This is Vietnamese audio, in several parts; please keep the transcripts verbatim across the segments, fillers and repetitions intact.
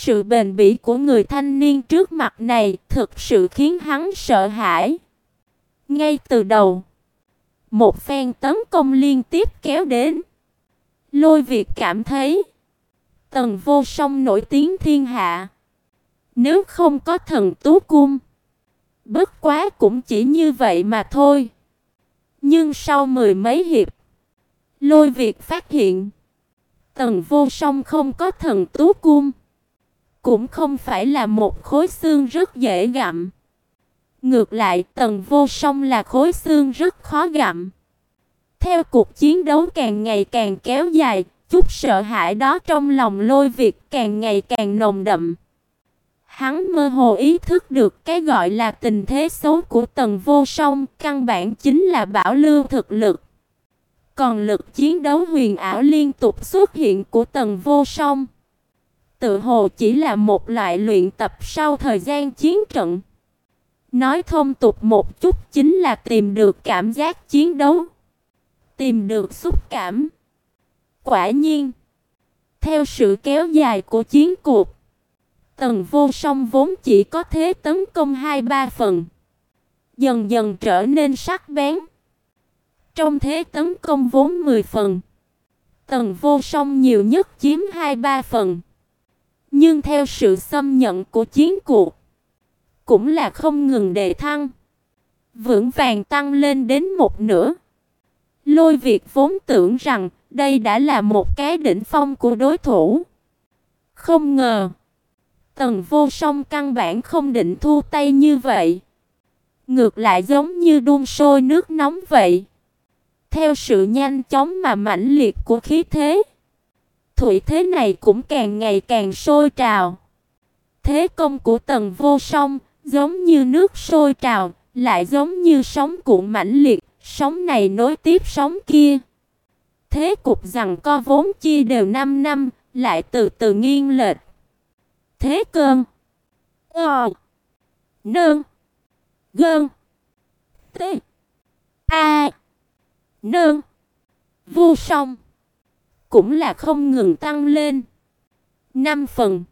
sự bền bỉ của người thanh niên trước mặt này thực sự khiến hắn sợ hãi. Ngay từ đầu, một phen tấn công liên tiếp kéo đến. Lôi Việt cảm thấy Tần Vô Song nổi tiếng thiên hạ. Nếu không có Thần Tú Cung, bất quá cũng chỉ như vậy mà thôi. Nhưng sau mười mấy hiệp, Lôi Việt phát hiện Tần Vô Song không có Thần Tú Cung, cũng không phải là một khối xương rất dễ gặm. Ngược lại, Tần Vô Song là khối xương rất khó gặm. Theo cuộc chiến đấu càng ngày càng kéo dài, chút sợ hãi đó trong lòng Lôi Việt càng ngày càng nồng đậm. Hắn mơ hồ ý thức được cái gọi là tình thế xấu của Tần Vô Song căn bản chính là bảo lưu thực lực. Còn lực chiến đấu huyền ảo liên tục xuất hiện của Tần Vô Song tự hồ chỉ là một loại luyện tập sau thời gian chiến trận. Nói thông tục một chút chính là tìm được cảm giác chiến đấu, tìm được xúc cảm. Quả nhiên, theo sự kéo dài của chiến cuộc, Tần Vô Song vốn chỉ có thế tấn công hai ba phần, dần dần trở nên sắc bén. Trong thế tấn công vốn mười phần, Tần Vô Song nhiều nhất chiếm hai ba phần. Nhưng theo sự xâm nhận của chiến cuộc, cũng là không ngừng đề thăng, vững vàng tăng lên đến một nửa. Lôi Việt vốn tưởng rằng đây đã là một cái đỉnh phong của đối thủ. Không ngờ, Tần Vô Song căn bản không định thu tay như vậy. Ngược lại giống như đun sôi nước nóng vậy. Theo sự nhanh chóng mà mãnh liệt của khí thế, thủy thế này cũng càng ngày càng sôi trào. Thế công của Tần Vô Song giống như nước sôi trào, lại giống như sóng cuộn mãnh liệt, sóng này nối tiếp sóng kia. Thế cục giằng co vốn chia đều năm năm, lại từ từ nghiêng lệch. Thế cơn Ờ Nương Gơn T A Nương Vô Song cũng là không ngừng tăng lên. Năm phần,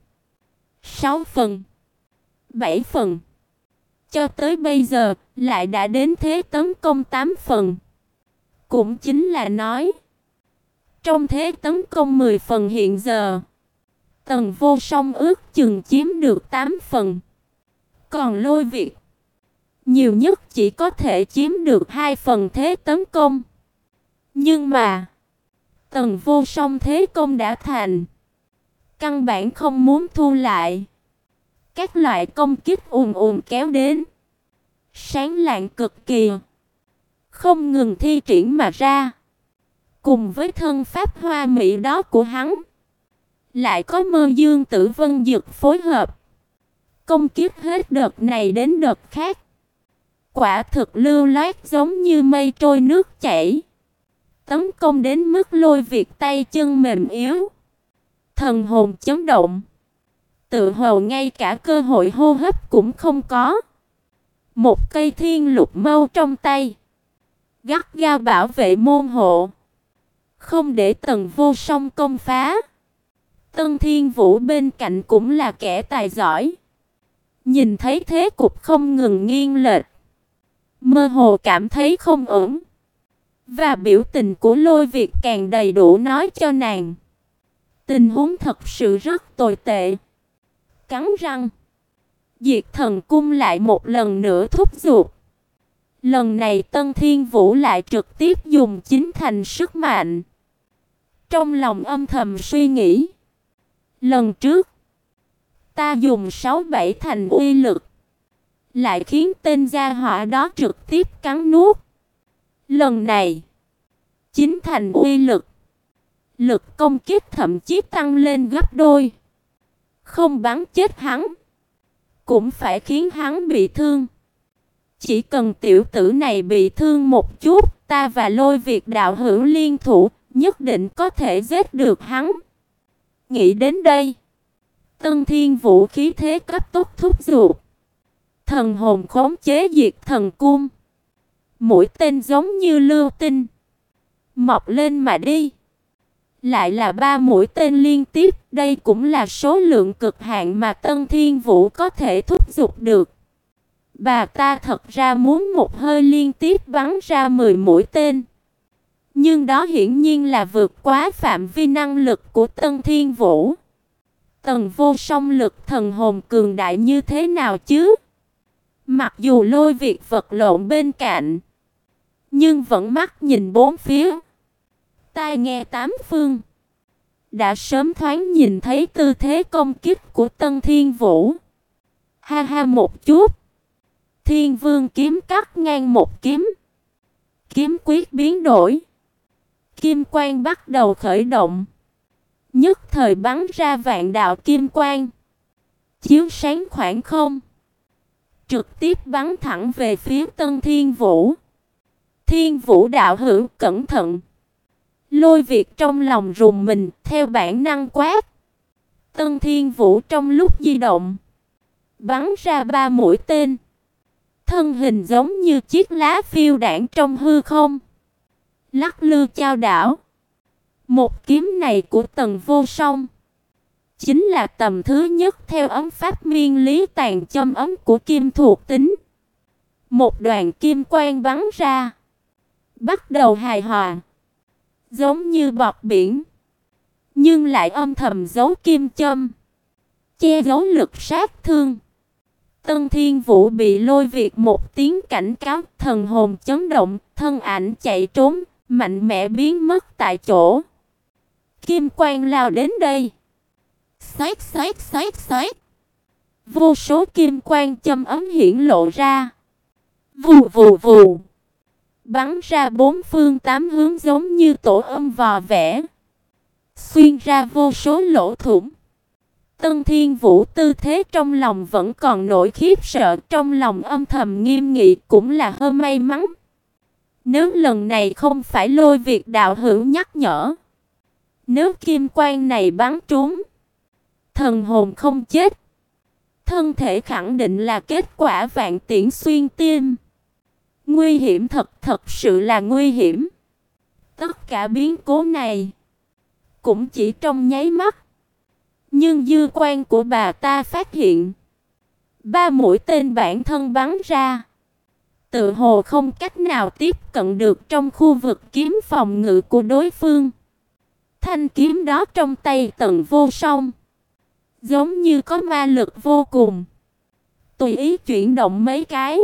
sáu phần, bảy phần, cho tới bây giờ lại đã đến thế tấn công tám phần. Cũng chính là nói, trong thế tấn công mười phần hiện giờ, Tần Vô Song ước chừng chiếm được tám phần. Còn Lôi Việt nhiều nhất chỉ có thể chiếm được hai phần thế tấn công. Nhưng mà Tần Vô Song thế công đã thành, căn bản không muốn thu lại. Các loại công kích ùn ùn kéo đến, sáng lạng cực kỳ, không ngừng thi triển mà ra. Cùng với thân pháp hoa mỹ đó của hắn, lại có Mơ Dương Tử Vân Dực phối hợp, công kích hết đợt này đến đợt khác. Quả thực lưu loát giống như mây trôi nước chảy, tấn công đến mức Lôi Việt tay chân mềm yếu, thần hồn chấn động, tự hồ ngay cả cơ hội hô hấp cũng không có. Một cây thiên lục mâu trong tay, gắt gao bảo vệ môn hộ, không để Tần Vô Song công phá. Tân Thiên Vũ bên cạnh cũng là kẻ tài giỏi, nhìn thấy thế cục không ngừng nghiêng lệch, mơ hồ cảm thấy không ổn. Và biểu tình của Lôi Việt càng đầy đủ nói cho nàng, tình huống thật sự rất tồi tệ. Cắn răng, Diệt Thần Cung lại một lần nữa thúc giục. Lần này Tân Thiên Vũ lại trực tiếp dùng chính thành sức mạnh. Trong lòng âm thầm suy nghĩ, lần trước ta dùng sáu bảy thành uy lực, lại khiến tên gia hỏa đó trực tiếp cắn nuốt. Lần này chính thành uy lực, lực công kích thậm chí tăng lên gấp đôi. Không bắn chết hắn, cũng phải khiến hắn bị thương. Chỉ cần tiểu tử này bị thương một chút, ta và Lôi Việt đạo hữu liên thủ, nhất định có thể giết được hắn. Nghĩ đến đây, Tân Thiên Vũ khí thế cấp tốc thúc giục, thần hồn khống chế Diệt Thần Cung. Mũi tên giống như lưu tinh, mọc lên mà đi. Lại là ba mũi tên liên tiếp, đây cũng là số lượng cực hạn mà Tân Thiên Vũ có thể thúc giục được. Bà ta thật ra muốn một hơi liên tiếp bắn ra mười mũi tên. Nhưng đó hiển nhiên là vượt quá phạm vi năng lực của Tân Thiên Vũ. Tần Vô Song lực thần hồn cường đại như thế nào chứ? Mặc dù Lôi Việt vật lộn bên cạnh, nhưng vẫn mắt nhìn bốn phía, tai nghe tám phương, đã sớm thoáng nhìn thấy tư thế công kích của Tân Thiên Vũ. Ha ha một chút, Thiên Vương kiếm cắt ngang một kiếm. Kiếm quyết biến đổi, kim quang bắt đầu khởi động, nhất thời bắn ra vạn đạo kim quang, chiếu sáng khoảng không, trực tiếp bắn thẳng về phía Tân Thiên Vũ. Thiên Vũ đạo hữu cẩn thận! Lôi Việt trong lòng rùng mình, theo bản năng quát. Tân Thiên Vũ trong lúc di động, bắn ra ba mũi tên. Thân hình giống như chiếc lá phiêu đãng trong hư không, lắc lư chao đảo. Một kiếm này của Tần Vô Song chính là tầm thứ nhất theo ấm pháp miên lý tàn châm ấm của kim thuộc tính. Một đoàn kim quang bắn ra, bắt đầu hài hòa, giống như bọt biển, nhưng lại âm thầm giấu kim châm, che giấu lực sát thương. Tân Thiên Vũ bị Lôi Việt một tiếng cảnh cáo, thần hồn chấn động, thân ảnh chạy trốn, mạnh mẽ biến mất tại chỗ. Kim quang lao đến đây, xoát xoát xoát xoát, vô số kim quang châm ấm hiển lộ ra, vù vù vù, bắn ra bốn phương tám hướng giống như tổ ong vò vẽ, xuyên ra vô số lỗ thủng. Tân Thiên Vũ tư thế trong lòng vẫn còn nỗi khiếp sợ, trong lòng âm thầm nghiêm nghị, cũng là hơi may mắn. Nếu lần này không phải Lôi Việt đạo hữu nhắc nhở, nếu kim quang này bắn trúng, thần hồn không chết, thân thể khẳng định là kết quả vạn tiễn xuyên tim. Nguy hiểm thật, thật sự là nguy hiểm. Tất cả biến cố này cũng chỉ trong nháy mắt, nhưng dư quan của bà ta phát hiện, ba mũi tên bản thân bắn ra, tự hồ không cách nào tiếp cận được trong khu vực kiếm phòng ngự của đối phương. Thanh kiếm đó trong tay Tần Vô Song, giống như có ma lực vô cùng, tùy ý chuyển động mấy cái,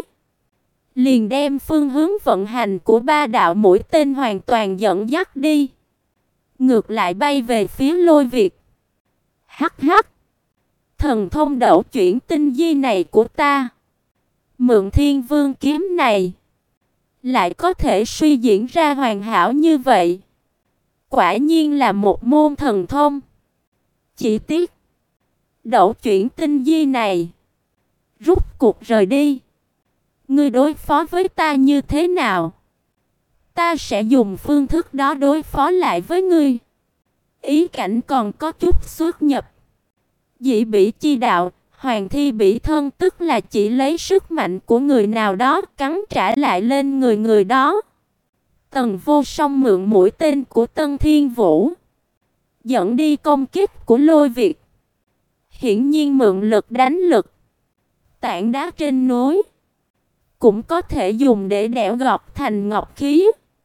liền đem phương hướng vận hành của ba đạo mũi tên hoàn toàn dẫn dắt đi, ngược lại bay về phía Lôi Việt. Hắc hắc, thần thông đẩu chuyển tinh di này của ta, mượn Thiên Vương kiếm này, lại có thể suy diễn ra hoàn hảo như vậy. Quả nhiên là một môn thần thông. Chỉ tiếc, đẩu chuyển tinh di này rút cuộc rời đi. Ngươi đối phó với ta như thế nào, ta sẽ dùng phương thức đó đối phó lại với ngươi. Ý cảnh còn có chút xuất nhập. Dị bỉ chi đạo, hoàng thi bỉ thân, tức là chỉ lấy sức mạnh của người nào đó cắn trả lại lên người người đó. Tần Vô Song mượn mũi tên của Tân Thiên Vũ, dẫn đi công kích của Lôi Việt. Hiển nhiên mượn lực đánh lực. Tảng đá trên núi cũng có thể dùng để đẽo gọt thành ngọc khí.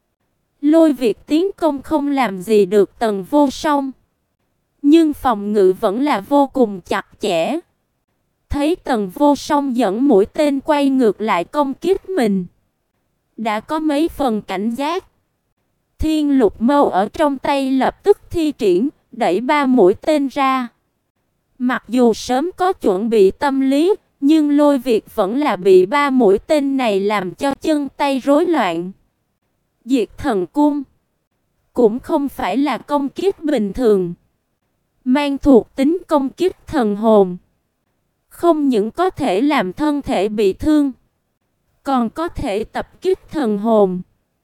Lôi Việt tiến công không làm gì được Tần Vô Song, nhưng phòng ngự vẫn là vô cùng chặt chẽ. Thấy Tần Vô Song dẫn mũi tên quay ngược lại công kích mình, đã có mấy phần cảnh giác. Thiên Lục Mâu ở trong tay lập tức thi triển, đẩy ba mũi tên ra. Mặc dù sớm có chuẩn bị tâm lý, nhưng Lôi Việt vẫn là bị ba mũi tên này làm cho chân tay rối loạn. Diệt Thần Cung cũng không phải là công kích bình thường, mang thuộc tính công kích thần hồn, không những có thể làm thân thể bị thương, còn có thể tập kích thần hồn.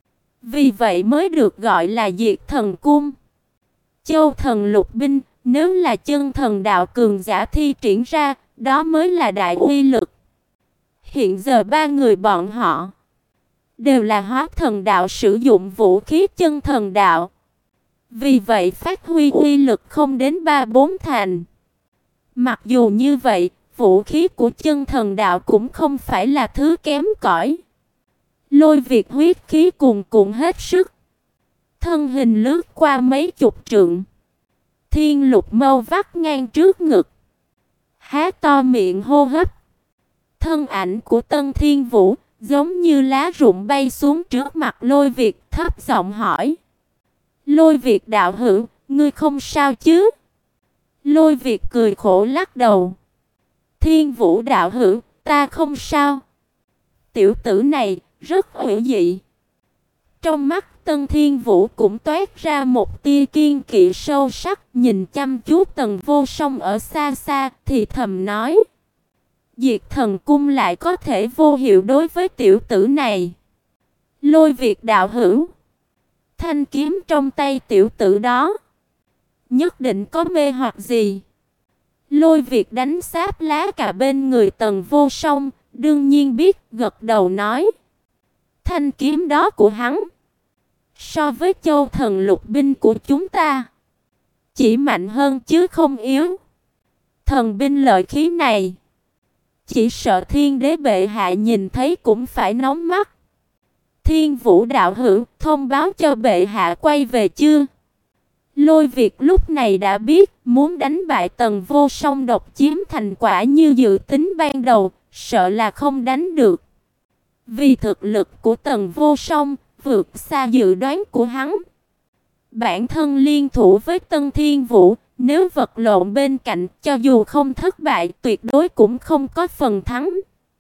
Vì vậy mới được gọi là Diệt Thần Cung. Châu Thần Lục Binh, nếu là chân thần đạo cường giả thi triển ra, đó mới là đại uy lực. Hiện giờ ba người bọn họ đều là hóa thần đạo, sử dụng vũ khí chân thần đạo, Vì vậy phát huy uy lực không đến ba bốn thành. Mặc dù như vậy, vũ khí của chân thần đạo cũng không phải là thứ kém cỏi. Lôi Việt huyết khí cuồn cuộn hết sức. Thân hình lướt qua mấy chục trượng. Thiên lục mâu vắt ngang trước ngực. Há to miệng hô hấp. Thân ảnh của Tân Thiên Vũ giống như lá rụng bay xuống trước mặt Lôi Việt, thấp giọng hỏi. Lôi Việt đạo hữu, ngươi không sao chứ? Lôi Việt cười khổ lắc đầu. Thiên Vũ đạo hữu, ta không sao. Tiểu tử này rất hữu dị. Trong mắt Tân Thiên Vũ cũng toát ra một tia kiên kỵ sâu sắc, nhìn chăm chú Tần Vô Song ở xa xa thì thầm nói. Diệt Thần Cung lại có thể vô hiệu đối với tiểu tử này. Lôi Việt đạo hữu, thanh kiếm trong tay tiểu tử đó nhất định có mê hoặc gì. Lôi Việt đánh sáp lá cà bên người Tần Vô Song, đương nhiên biết, gật đầu nói. Thanh kiếm đó của hắn so với Châu Thần Lục binh của chúng ta chỉ mạnh hơn chứ không yếu. Thần binh lợi khí này chỉ sợ Thiên Đế bệ hạ nhìn thấy cũng phải nóng mắt. Thiên Vũ đạo hữu, thông báo cho bệ hạ quay về chưa? Lôi Việt lúc này đã biết, muốn đánh bại Tần Vô Song độc chiếm thành quả như dự tính ban đầu, sợ là không đánh được. Vì thực lực của Tần Vô Song vượt xa dự đoán của hắn. Bản thân liên thủ với Tân Thiên Vũ, nếu vật lộn bên cạnh, cho dù không thất bại, tuyệt đối cũng không có phần thắng.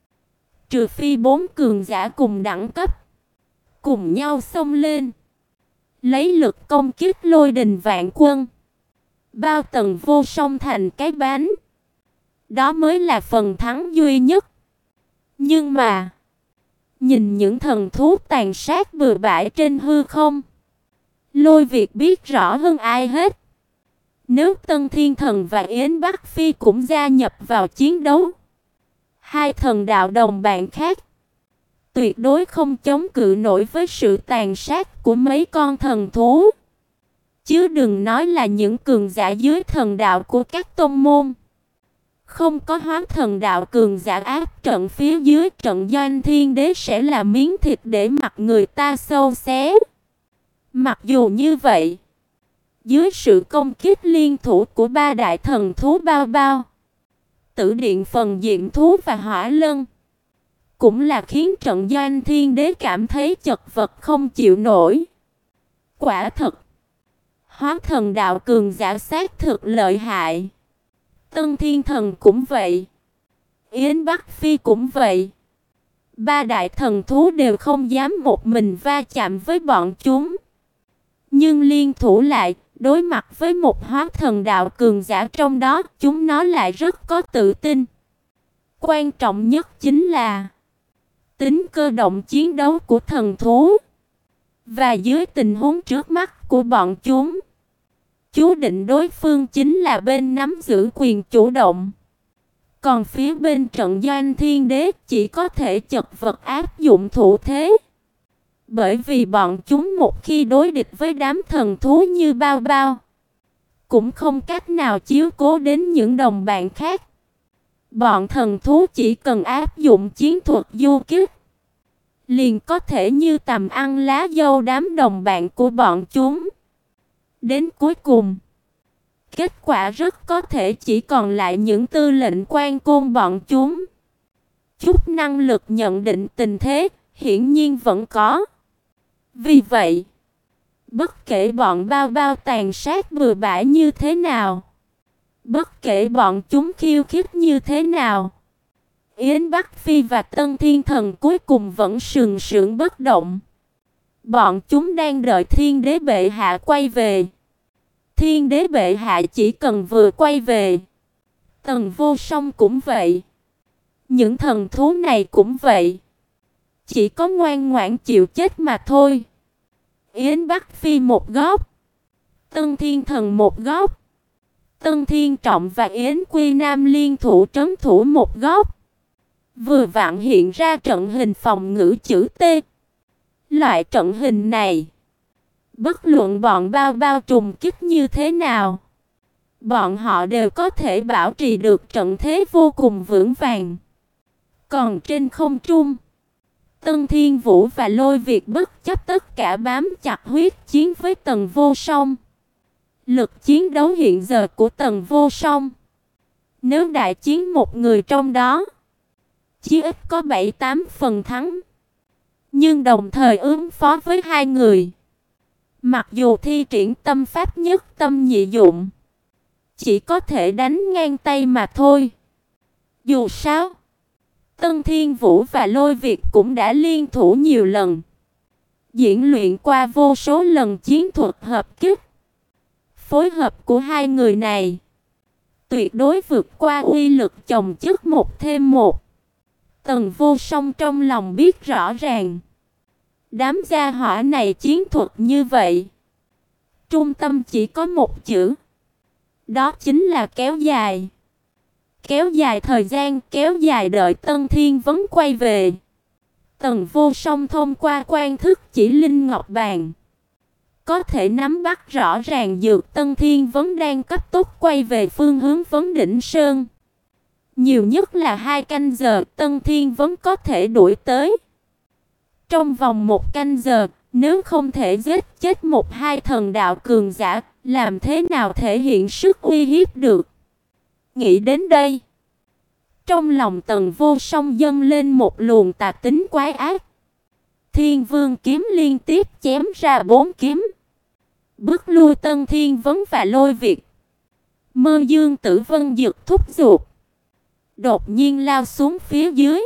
Trừ phi bốn cường giả cùng đẳng cấp cùng nhau xông lên, lấy lực công kích lôi đình vạn quân, bao Tần Vô Song thành cái bánh. Đó mới là phần thắng duy nhất. Nhưng mà nhìn những thần thú tàn sát bừa bãi trên hư không, Lôi Việt biết rõ hơn ai hết. Nếu Tân Thiên Thần và Yến Bắc Phi cũng gia nhập vào chiến đấu, hai thần đạo đồng bạn khác tuyệt đối không chống cự nổi với sự tàn sát của mấy con thần thú. Chứ đừng nói là những cường giả dưới thần đạo của các tôn môn. Không có hóa thần đạo cường giả áp trận phía dưới, trận doanh Thiên Đế sẽ là miếng thịt để mặc người ta xâu xé. Mặc dù như vậy, dưới sự công kích liên thủ của ba đại thần thú Bao Bao, Tử Điện Phần Diện Thú và Hỏa Lân, cũng là khiến trận doanh Thiên Đế cảm thấy chật vật không chịu nổi. Quả thật, hóa thần đạo cường giả sát thực lợi hại. Tân Thiên Thần cũng vậy, Yến Bắc Phi cũng vậy. Ba đại thần thú đều không dám một mình va chạm với bọn chúng. Nhưng liên thủ lại, đối mặt với một hóa thần đạo cường giả trong đó, chúng nó lại rất có tự tin. Quan trọng nhất chính là tính cơ động chiến đấu của thần thú. Và dưới tình huống trước mắt của bọn chúng, chú định đối phương chính là bên nắm giữ quyền chủ động. Còn phía bên trận doanh Thiên Đế chỉ có thể chật vật áp dụng thủ thế. Bởi vì bọn chúng một khi đối địch với đám thần thú như Bao Bao, cũng không cách nào chiếu cố đến những đồng bạn khác. Bọn thần thú chỉ cần áp dụng chiến thuật du kích, liền có thể như tầm ăn lá dâu đám đồng bạn của bọn chúng. Đến cuối cùng, kết quả rất có thể chỉ còn lại những tư lệnh quan côn bọn chúng. Chút năng lực nhận định tình thế hiển nhiên vẫn có. Vì vậy, bất kể bọn Bao Bao tàn sát bừa bãi như thế nào, bất kể bọn chúng khiêu khích như thế nào, Yến Bắc Phi và Tân Thiên Thần cuối cùng vẫn sừng sững bất động. Bọn chúng đang đợi Thiên Đế bệ hạ quay về. Thiên Đế bệ hạ chỉ cần vừa quay về, Tần Vô Song cũng vậy, những thần thú này cũng vậy, chỉ có ngoan ngoãn chịu chết mà thôi. Yến Bắc Phi một góc, Tân Thiên Thần một góc, Tân Thiên Trọng và Yến Quy Nam liên thủ trấn thủ một góc. Vừa vặn hiện ra trận hình phòng ngữ chữ T. Loại trận hình này, Bất luận bọn bao bao trùng kích như thế nào, bọn họ đều có thể bảo trì được trận thế vô cùng vững vàng. Còn trên không trung, Tân Thiên Vũ và Lôi Việt bất chấp tất cả bám chặt huyết chiến với Tần Vô Song. Lực chiến đấu hiện giờ của Tần Vô Song, nếu đại chiến một người trong đó, chí ít có bảy tám phần thắng. Nhưng đồng thời ứng phó với hai người, mặc dù thi triển tâm pháp nhất tâm nhị dụng, chỉ có thể đánh ngang tay mà thôi. Dù sao, Tân Thiên Vũ và Lôi Việt cũng đã liên thủ nhiều lần, diễn luyện qua vô số lần chiến thuật hợp kích. Phối hợp của hai người này tuyệt đối vượt qua uy lực chồng chất một thêm một. Tần Vô Song trong lòng biết rõ ràng, đám gia hỏa này chiến thuật như vậy, trung tâm chỉ có một chữ, đó chính là kéo dài. Kéo dài thời gian, kéo dài đợi Tân Thiên Vấn quay về. Tần Vô Song thông qua quan thức chỉ linh ngọc bàn, có thể nắm bắt rõ ràng dược Tân Thiên Vấn đang cấp tốc quay về phương hướng Vấn Đỉnh Sơn. Nhiều nhất là hai canh giờ Tân Thiên Vấn có thể đuổi tới. Trong vòng một canh giờ, nếu không thể giết chết một hai thần đạo cường giả, làm thế nào thể hiện sức uy hiếp được? Nghĩ đến đây, trong lòng Tần Vô Song dâng lên một luồng tà tính quái ác. Thiên Vương kiếm liên tiếp chém ra bốn kiếm, bước lui Tân Thiên Vấn và Lôi Việt. Mơ Dương Tử Vân giật thúc giục, đột nhiên lao xuống phía dưới.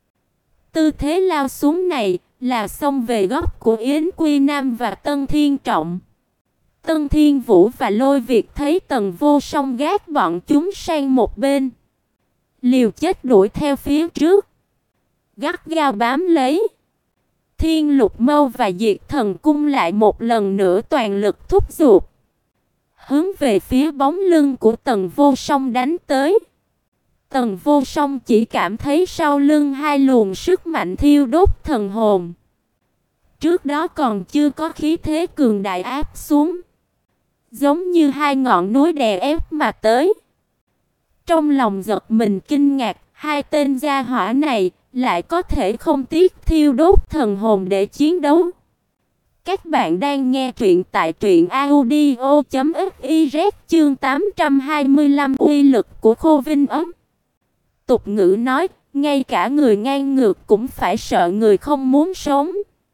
Tư thế lao xuống này là xông về góc của Yến Quy Nam và Tân Thiên Trọng. Tân Thiên Vũ và Lôi Việt thấy Tần Vô Song gác bọn chúng sang một bên, liều chết đuổi theo phía trước, gắt gao bám lấy. Thiên Lục Mâu và Diệt Thần Cung lại một lần nữa toàn lực thúc giục, hướng về phía bóng lưng của Tần Vô Song đánh tới. Tần Vô Song chỉ cảm thấy sau lưng hai luồng sức mạnh thiêu đốt thần hồn. Trước đó còn chưa có khí thế cường đại áp xuống, giống như hai ngọn núi đè ép mà tới. Trong lòng giật mình kinh ngạc, hai tên gia hỏa này lại có thể không tiếc thiêu đốt thần hồn để chiến đấu. Các bạn đang nghe truyện tại truyện audio chấm fiz chương tám trăm hai mươi lăm uy lực của Khô Vinh Ấm. Tục ngữ nói, ngay cả người ngang ngược cũng phải sợ người không muốn sống.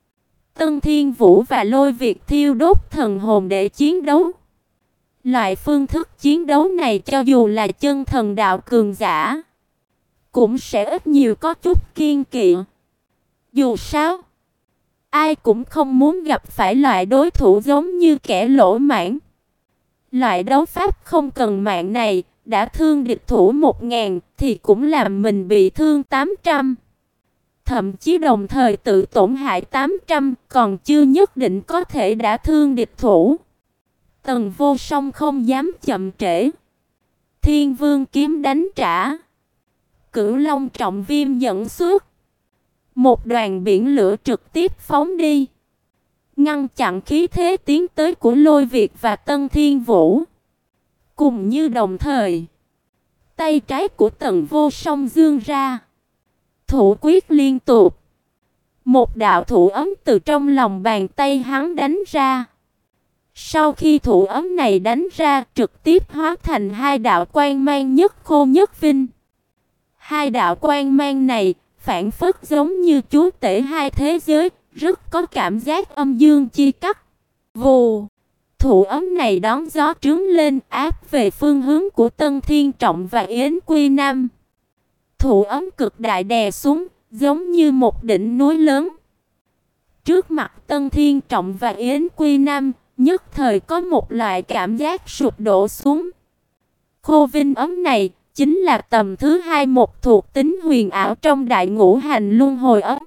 Tân Thiên Vũ và Lôi Việt thiêu đốt thần hồn để chiến đấu. Loại phương thức chiến đấu này cho dù là chân thần đạo cường giả, cũng sẽ ít nhiều có chút kiêng kỵ. Dù sao, ai cũng không muốn gặp phải loại đối thủ giống như kẻ lỗ mãng. Loại đấu pháp không cần mạng này, đã thương địch thủ một ngàn thì cũng làm mình bị thương tám trăm. Thậm chí đồng thời tự tổn hại tám trăm, còn chưa nhất định có thể đã thương địch thủ. Tần Vô Song không dám chậm trễ. Thiên Vương kiếm đánh trả. Cửu Long trọng viêm dẫn xuất. Một đoàn biển lửa trực tiếp phóng đi, ngăn chặn khí thế tiến tới của Lôi Việt và Tân Thiên Vũ. Cùng như đồng thời, tay trái của Tần Vô Song giương ra, thủ quyết liên tục. Một đạo thủ ấm từ trong lòng bàn tay hắn đánh ra. Sau khi thủ ấm này đánh ra, trực tiếp hóa thành hai đạo quang mang nhất khô nhất vinh. Hai đạo quang mang này phản phất giống như chúa tể hai thế giới, rất có cảm giác âm dương chia cắt. Vù, thủ ấm này đón gió trướng lên, áp về phương hướng của Tân Thiên Trọng và Yến Quy Nam. Thủ ấm cực đại đè xuống, giống như một đỉnh núi lớn. Trước mặt Tân Thiên Trọng và Yến Quy Nam, nhất thời có một loại cảm giác sụp đổ xuống. Khô Vinh ấm này chính là tầm thứ hai một thuộc tính huyền ảo trong đại ngũ hành luân hồi ấm.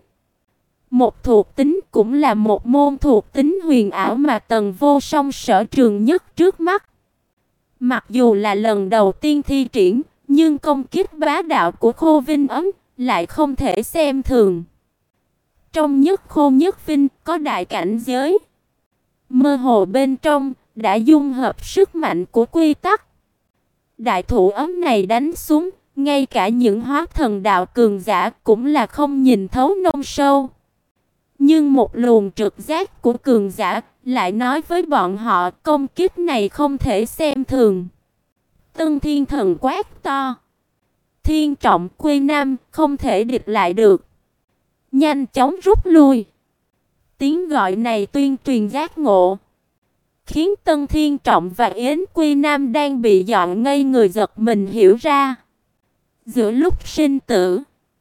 Một thuộc tính cũng là một môn thuộc tính huyền ảo mà Tần Vô Song sở trường nhất trước mắt. Mặc dù là lần đầu tiên thi triển, nhưng công kích bá đạo của Khô Vinh ấm lại không thể xem thường. Trong nhất khô nhất vinh có đại cảnh giới, Mơ hồ bên trong đã dung hợp sức mạnh của quy tắc. Đại thủ ấm này đánh xuống, ngay cả những hóa thần đạo cường giả cũng là không nhìn thấu nông sâu. Nhưng một luồng trực giác của cường giả lại nói với bọn họ công kích này không thể xem thường. Tân Thiên Thần quát to. Thiên Trọng Quy Nam không thể địch lại được. Nhanh chóng rút lui. Tiếng gọi này tuyên truyền giác ngộ, khiến Tân Thiên Trọng và Yến Quy Nam đang bị dọn ngây người giật mình hiểu ra. Giữa lúc sinh tử,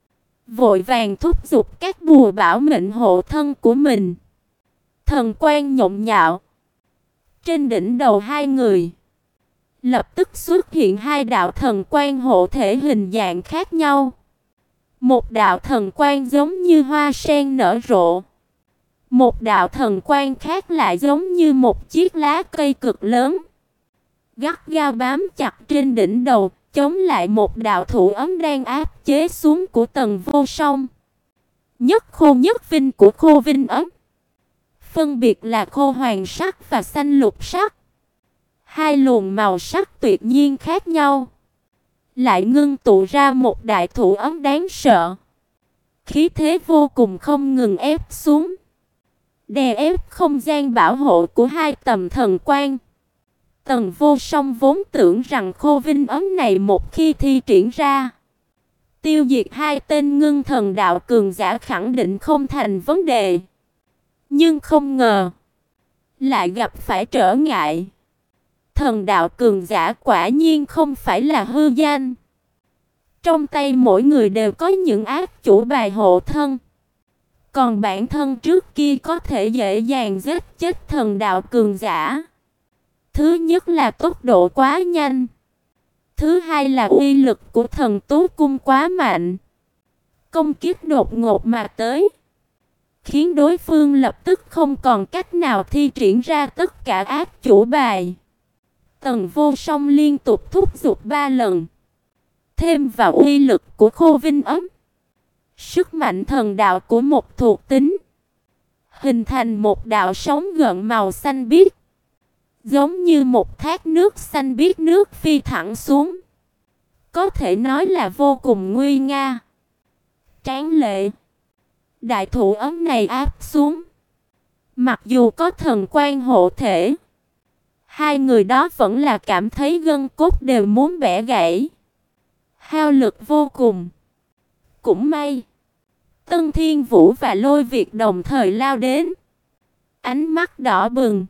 vội vàng thúc giục các bùa bảo mệnh hộ thân của mình. Thần quang nhộn nhạo. Trên đỉnh đầu hai người lập tức xuất hiện hai đạo thần quang hộ thể hình dạng khác nhau. Một đạo thần quang giống như hoa sen nở rộ. Một đạo thần quang khác lại giống như một chiếc lá cây cực lớn, gắt gao bám chặt trên đỉnh đầu, chống lại một đạo thủ ấm đang áp chế xuống của Tần Vô Song. Nhất khô nhất vinh của khô vinh ấm, phân biệt là khô hoàng sắc và xanh lục sắc. Hai luồng màu sắc tuyệt nhiên khác nhau, lại ngưng tụ ra một đại thủ ấm đáng sợ. Khí thế vô cùng không ngừng ép xuống, đè ép không gian bảo hộ của hai tầm thần quang. Tần Vô Song vốn tưởng rằng khô vinh ấm này một khi thi triển ra, tiêu diệt hai tên ngưng thần đạo cường giả khẳng định không thành vấn đề. Nhưng không ngờ lại gặp phải trở ngại. Thần đạo cường giả quả nhiên không phải là hư danh. Trong tay mỗi người đều có những ác chủ bài hộ thân. Còn bản thân trước kia có thể dễ dàng giết chết thần đạo cường giả. Thứ nhất là tốc độ quá nhanh. Thứ hai là uy lực của thần tú cung quá mạnh. Công kích đột ngột mà tới, khiến đối phương lập tức không còn cách nào thi triển ra tất cả ác chủ bài. Tần Vô Song liên tục thúc giục ba lần, thêm vào uy lực của khô vinh ấm, sức mạnh thần đạo của một thuộc tính, hình thành một đạo sóng gợn màu xanh biếc, giống như một thác nước xanh biếc nước phi thẳng xuống. Có thể nói là vô cùng nguy nga, tráng lệ. Đại thủ ấm này áp xuống, mặc dù có thần quang hộ thể, hai người đó vẫn là cảm thấy gân cốt đều muốn bẻ gãy, hao lực vô cùng. Cũng may Tân Thiên Vũ và Lôi Việt đồng thời lao đến, ánh mắt đỏ bừng,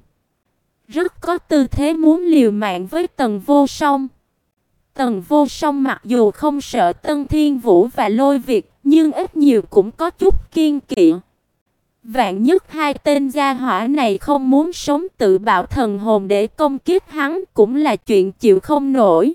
rất có tư thế muốn liều mạng với Tần Vô Song. Tần Vô Song mặc dù không sợ Tân Thiên Vũ và Lôi Việt, nhưng ít nhiều cũng có chút kiên kỵ. Vạn nhất hai tên gia hỏa này không muốn sống tự bạo thần hồn để công kích hắn cũng là chuyện chịu không nổi.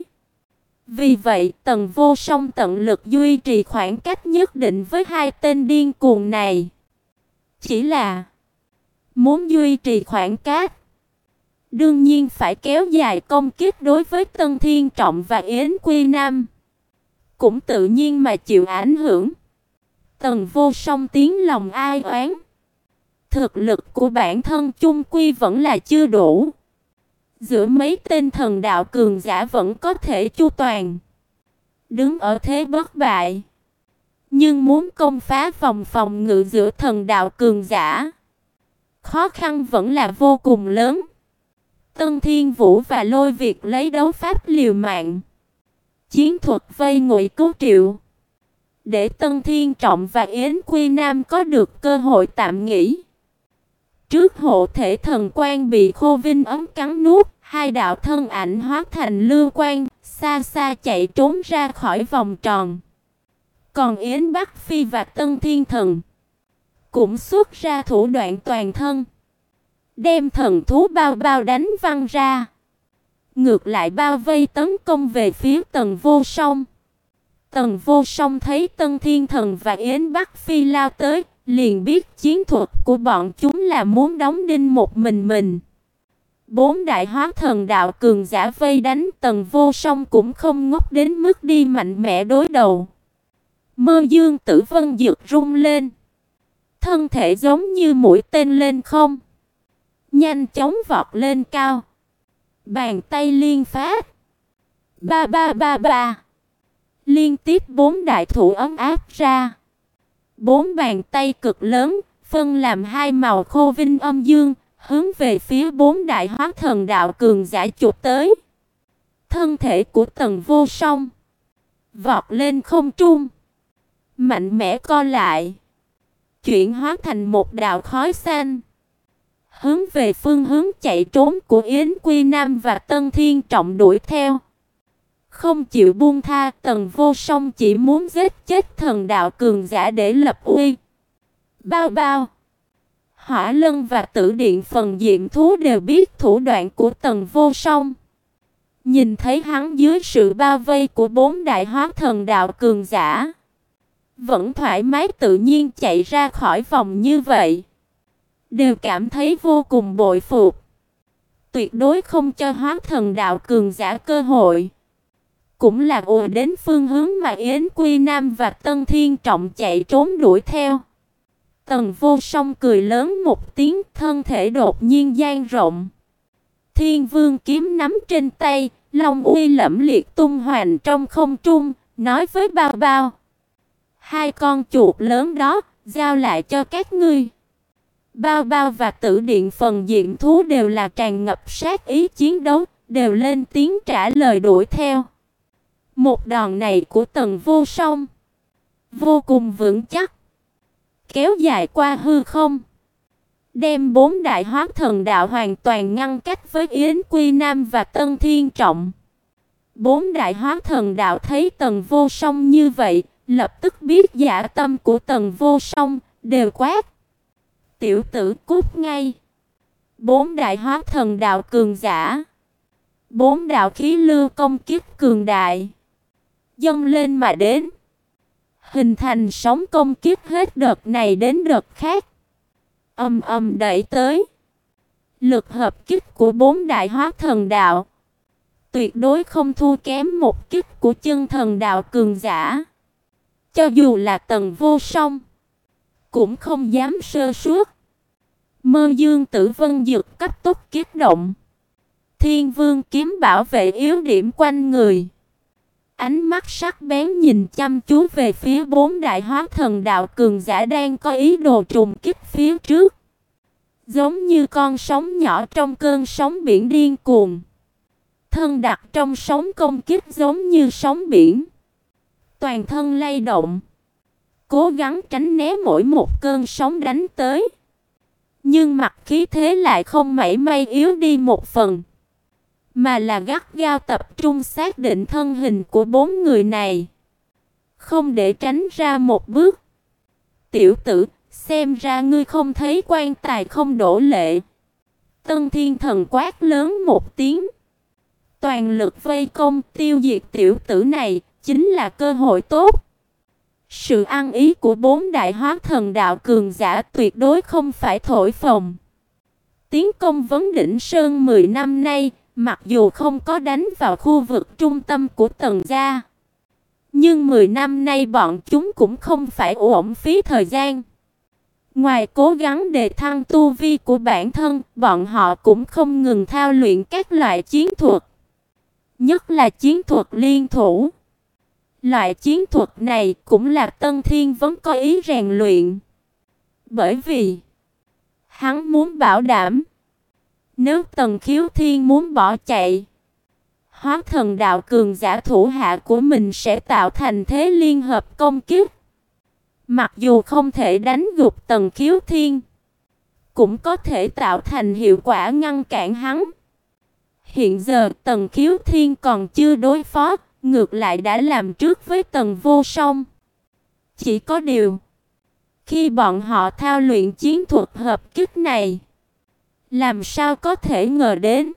Vì vậy, Tần Vô Song tận lực duy trì khoảng cách nhất định với hai tên điên cuồng này. Chỉ là muốn duy trì khoảng cách, đương nhiên phải kéo dài công kích đối với Tân Thiên Trọng và Yến Quy Nam, cũng tự nhiên mà chịu ảnh hưởng. Tần Vô Song tiếng lòng ai oán. Thực lực của bản thân chung quy vẫn là chưa đủ. Giữa mấy tên thần đạo cường giả vẫn có thể chu toàn, đứng ở thế bất bại. Nhưng muốn công phá vòng phòng ngự giữa thần đạo cường giả, khó khăn vẫn là vô cùng lớn. Tân Thiên Vũ và Lôi Việt lấy đấu pháp liều mạng, chiến thuật vây ngụy cứu triệu, để Tân Thiên Trọng và Yến Quy Nam có được cơ hội tạm nghỉ. Trước hộ thể thần quang bị khô vinh ấm cắn nuốt, hai đạo thân ảnh hóa thành lưu quang, xa xa chạy trốn ra khỏi vòng tròn. Còn Yến Bắc Phi và Tân Thiên Thần cũng xuất ra thủ đoạn toàn thân, đem thần thú bao bao đánh văng ra, ngược lại bao vây tấn công về phía Tần Vô Song. Tần Vô Song thấy Tân Thiên Thần và Yến Bắc Phi lao tới, liền biết chiến thuật của bọn chúng là muốn đóng đinh một mình mình. Bốn đại hóa thần đạo cường giả vây đánh Tần Vô Song cũng không ngốc đến mức đi mạnh mẽ đối đầu. Mơ Dương Tử Vân Dược rung lên, thân thể giống như mũi tên lên không, nhanh chóng vọt lên cao. Bàn tay liên phát. Ba ba ba ba. Liên tiếp bốn đại thủ ấm áp ra. Bốn bàn tay cực lớn, phân làm hai màu khô vinh âm dương, hướng về phía bốn đại hóa thần đạo cường giả chụp tới. Thân thể của Tần Vô Song vọt lên không trung, mạnh mẽ co lại, chuyển hóa thành một đạo khói xanh, hướng về phương hướng chạy trốn của Yến Quy Nam và Tân Thiên Trọng đuổi theo. Không chịu buông tha, Tần Vô Song chỉ muốn giết chết thần đạo cường giả để lập uy. Bao bao, Hỏa Lân và Tử Điện Phần Diệm Thú đều biết thủ đoạn của Tần Vô Song. Nhìn thấy hắn dưới sự bao vây của bốn đại hóa thần đạo cường giả, vẫn thoải mái tự nhiên chạy ra khỏi vòng như vậy, đều cảm thấy vô cùng bội phục. Tuyệt đối không cho hóa thần đạo cường giả cơ hội. Cũng là ùa đến phương hướng mà Yến Quy Nam và Tân Thiên Trọng chạy trốn đuổi theo. Tần Vô Song cười lớn một tiếng, thân thể đột nhiên dang rộng. Thiên Vương kiếm nắm trên tay, long uy lẫm liệt tung hoành trong không trung, nói với Bao Bao: hai con chuột lớn đó, giao lại cho các ngươi. Bao Bao và Tử Điện Phần Diệm Thú đều là tràn ngập sát ý chiến đấu, đều lên tiếng trả lời đuổi theo. Một đòn này của Tần Vô Song vô cùng vững chắc, kéo dài qua hư không, đem bốn đại hóa thần đạo hoàn toàn ngăn cách với Yến Quy Nam và Tân Thiên Trọng. Bốn đại hóa thần đạo thấy Tần Vô Song như vậy, lập tức biết dạ tâm của Tần Vô Song, đều quát: tiểu tử cút ngay! Bốn đại hóa thần đạo cường giả, bốn đạo khí lưu công kích cường đại dâng lên mà đến, hình thành sóng công kích hết đợt này đến đợt khác, ầm ầm đẩy tới. Lực hợp kích của bốn đại hóa thần đạo tuyệt đối không thua kém một kích của chân thần đạo cường giả. Cho dù là Tần Vô Song cũng không dám sơ suất. Mơ Dương Tử Vân Dực cấp tốc kích động, Thiên Vương kiếm bảo vệ yếu điểm quanh người, ánh mắt sắc bén nhìn chăm chú về phía bốn đại hóa thần đạo cường giả đang có ý đồ trùng kích phía trước. Giống như con sóng nhỏ trong cơn sóng biển điên cuồng, thân đặt trong sóng công kích giống như sóng biển, toàn thân lay động, cố gắng tránh né mỗi một cơn sóng đánh tới. Nhưng mặt khí thế lại không mảy may yếu đi một phần, mà là gắt gao tập trung xác định thân hình của bốn người này, không để tránh ra một bước. Tiểu tử, xem ra ngươi không thấy quan tài không đổ lệ. Tân Thiên Thần quát lớn một tiếng, toàn lực vây công tiêu diệt tiểu tử này, chính là cơ hội tốt. Sự ăn ý của bốn đại hóa thần đạo cường giả tuyệt đối không phải thổi phồng. Tiến công vấn đỉnh sơn mười năm nay, mặc dù không có đánh vào khu vực trung tâm của Tần gia, nhưng mười năm nay bọn chúng cũng không phải uổng phí thời gian. Ngoài cố gắng đề thăng tu vi của bản thân, bọn họ cũng không ngừng thao luyện các loại chiến thuật, nhất là chiến thuật liên thủ. Loại chiến thuật này cũng là Tân Thiên vẫn có ý rèn luyện. Bởi vì hắn muốn bảo đảm, nếu Tần Khiếu Thiên muốn bỏ chạy, hóa thần đạo cường giả thủ hạ của mình sẽ tạo thành thế liên hợp công kích. Mặc dù không thể đánh gục Tần Khiếu Thiên, cũng có thể tạo thành hiệu quả ngăn cản hắn. Hiện giờ Tần Khiếu Thiên còn chưa đối phó, ngược lại đã làm trước với Tần Vô Song. Chỉ có điều, khi bọn họ thao luyện chiến thuật hợp kích này, làm sao có thể ngờ đến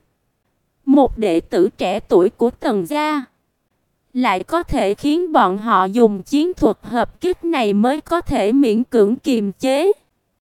một đệ tử trẻ tuổi của Tần gia lại có thể khiến bọn họ dùng chiến thuật hợp kích này mới có thể miễn cưỡng kiềm chế.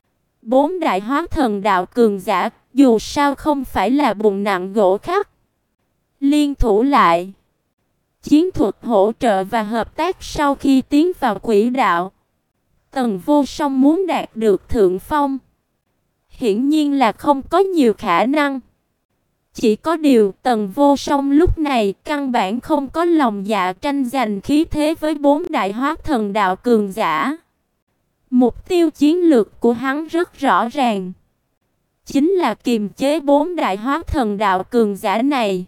Bốn đại hóa thần đạo cường giả dù sao không phải là bùn nặng gỗ khắc, liên thủ lại, chiến thuật hỗ trợ và hợp tác sau khi tiến vào quỹ đạo, Tần Vô Song muốn đạt được thượng phong, hiển nhiên là không có nhiều khả năng. Chỉ có điều Tần Vô Song lúc này căn bản không có lòng dạ tranh giành khí thế với bốn đại hóa thần đạo cường giả. Mục tiêu chiến lược của hắn rất rõ ràng, chính là kiềm chế bốn đại hóa thần đạo cường giả này,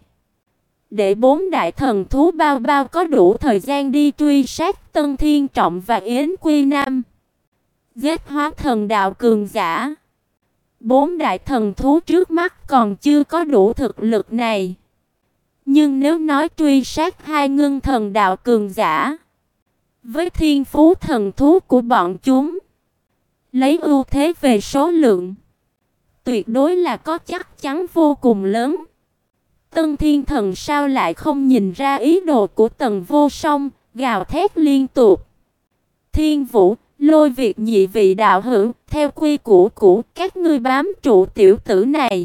để bốn đại thần thú bao bao có đủ thời gian đi truy sát Tân Thiên Trọng và Yến Quy Nam, giết hóa thần đạo cường giả. Bốn đại thần thú trước mắt còn chưa có đủ thực lực này, nhưng nếu nói truy sát hai ngưng thần đạo cường giả, với thiên phú thần thú của bọn chúng, lấy ưu thế về số lượng, tuyệt đối là có chắc chắn vô cùng lớn. Tân Thiên Thần sao lại không nhìn ra ý đồ của Tần Vô Song, gào thét liên tục. Thiên Vũ, Lôi Việt nhị vị đạo hữu, theo quy củ cũ, các ngươi bám trụ tiểu tử này.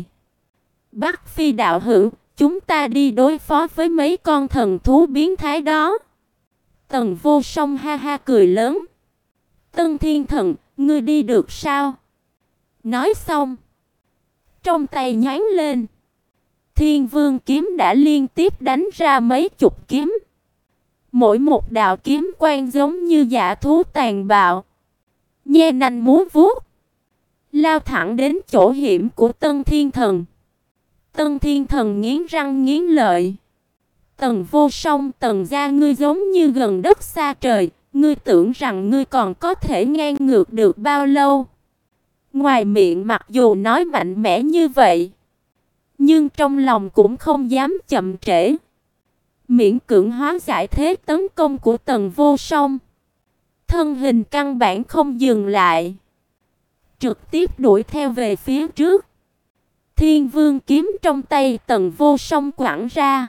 Bắc Phi đạo hữu, chúng ta đi đối phó với mấy con thần thú biến thái đó. Tần Vô Song ha ha cười lớn. Tân Thiên Thần, ngươi đi được sao? Nói xong, trong tay nhoáng lên, Thiên Vương kiếm đã liên tiếp đánh ra mấy chục kiếm. Mỗi một đạo kiếm quang giống như dã thú tàn bạo, nhe nanh múa vuốt, lao thẳng đến chỗ hiểm của Tân Thiên Thần. Tân Thiên Thần nghiến răng nghiến lợi. Tần Vô Song, Tần gia ngươi giống như gần đất xa trời, ngươi tưởng rằng ngươi còn có thể ngang ngược được bao lâu? Ngoài miệng mặc dù nói mạnh mẽ như vậy, nhưng trong lòng cũng không dám chậm trễ. Miễn cưỡng hóa giải thế tấn công của Tần Vô Song, thân hình căn bản không dừng lại, trực tiếp đuổi theo về phía trước. Thiên Vương kiếm trong tay Tần Vô Song quẳng ra,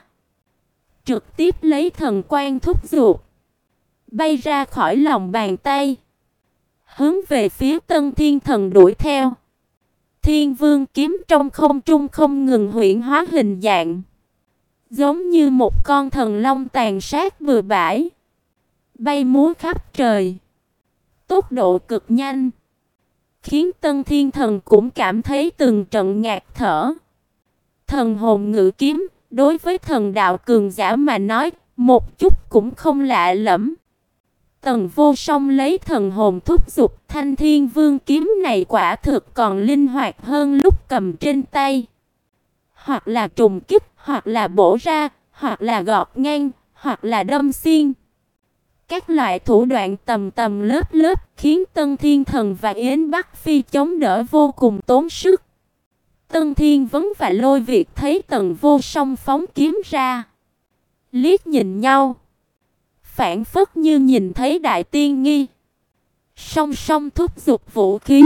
trực tiếp lấy thần quang thúc giục, bay ra khỏi lòng bàn tay, hướng về phía Tân Thiên Thần đuổi theo. Thiên Vương kiếm trong không trung không ngừng huyễn hóa hình dạng, giống như một con thần long tàn sát bừa bãi, bay múa khắp trời, tốc độ cực nhanh, khiến Tân Thiên Thần cũng cảm thấy từng trận ngạt thở. Thần hồn ngự kiếm, đối với thần đạo cường giả mà nói, một chút cũng không lạ lẫm. Tần Vô Song lấy thần hồn thúc giục thanh Thiên Vương kiếm này quả thực còn linh hoạt hơn lúc cầm trên tay. Hoặc là trùng kích, hoặc là bổ ra, hoặc là gọt ngang, hoặc là đâm xuyên. Các loại thủ đoạn tầm tầm lớp lớp khiến Tân Thiên Thần và Yến Bắc Phi chống đỡ vô cùng tốn sức. Tân Thiên Vấn và Lôi Việt thấy Tần Vô Song phóng kiếm ra, liếc nhìn nhau, phảng phất như nhìn thấy đại tiên nghi, song song thúc giục vũ khí,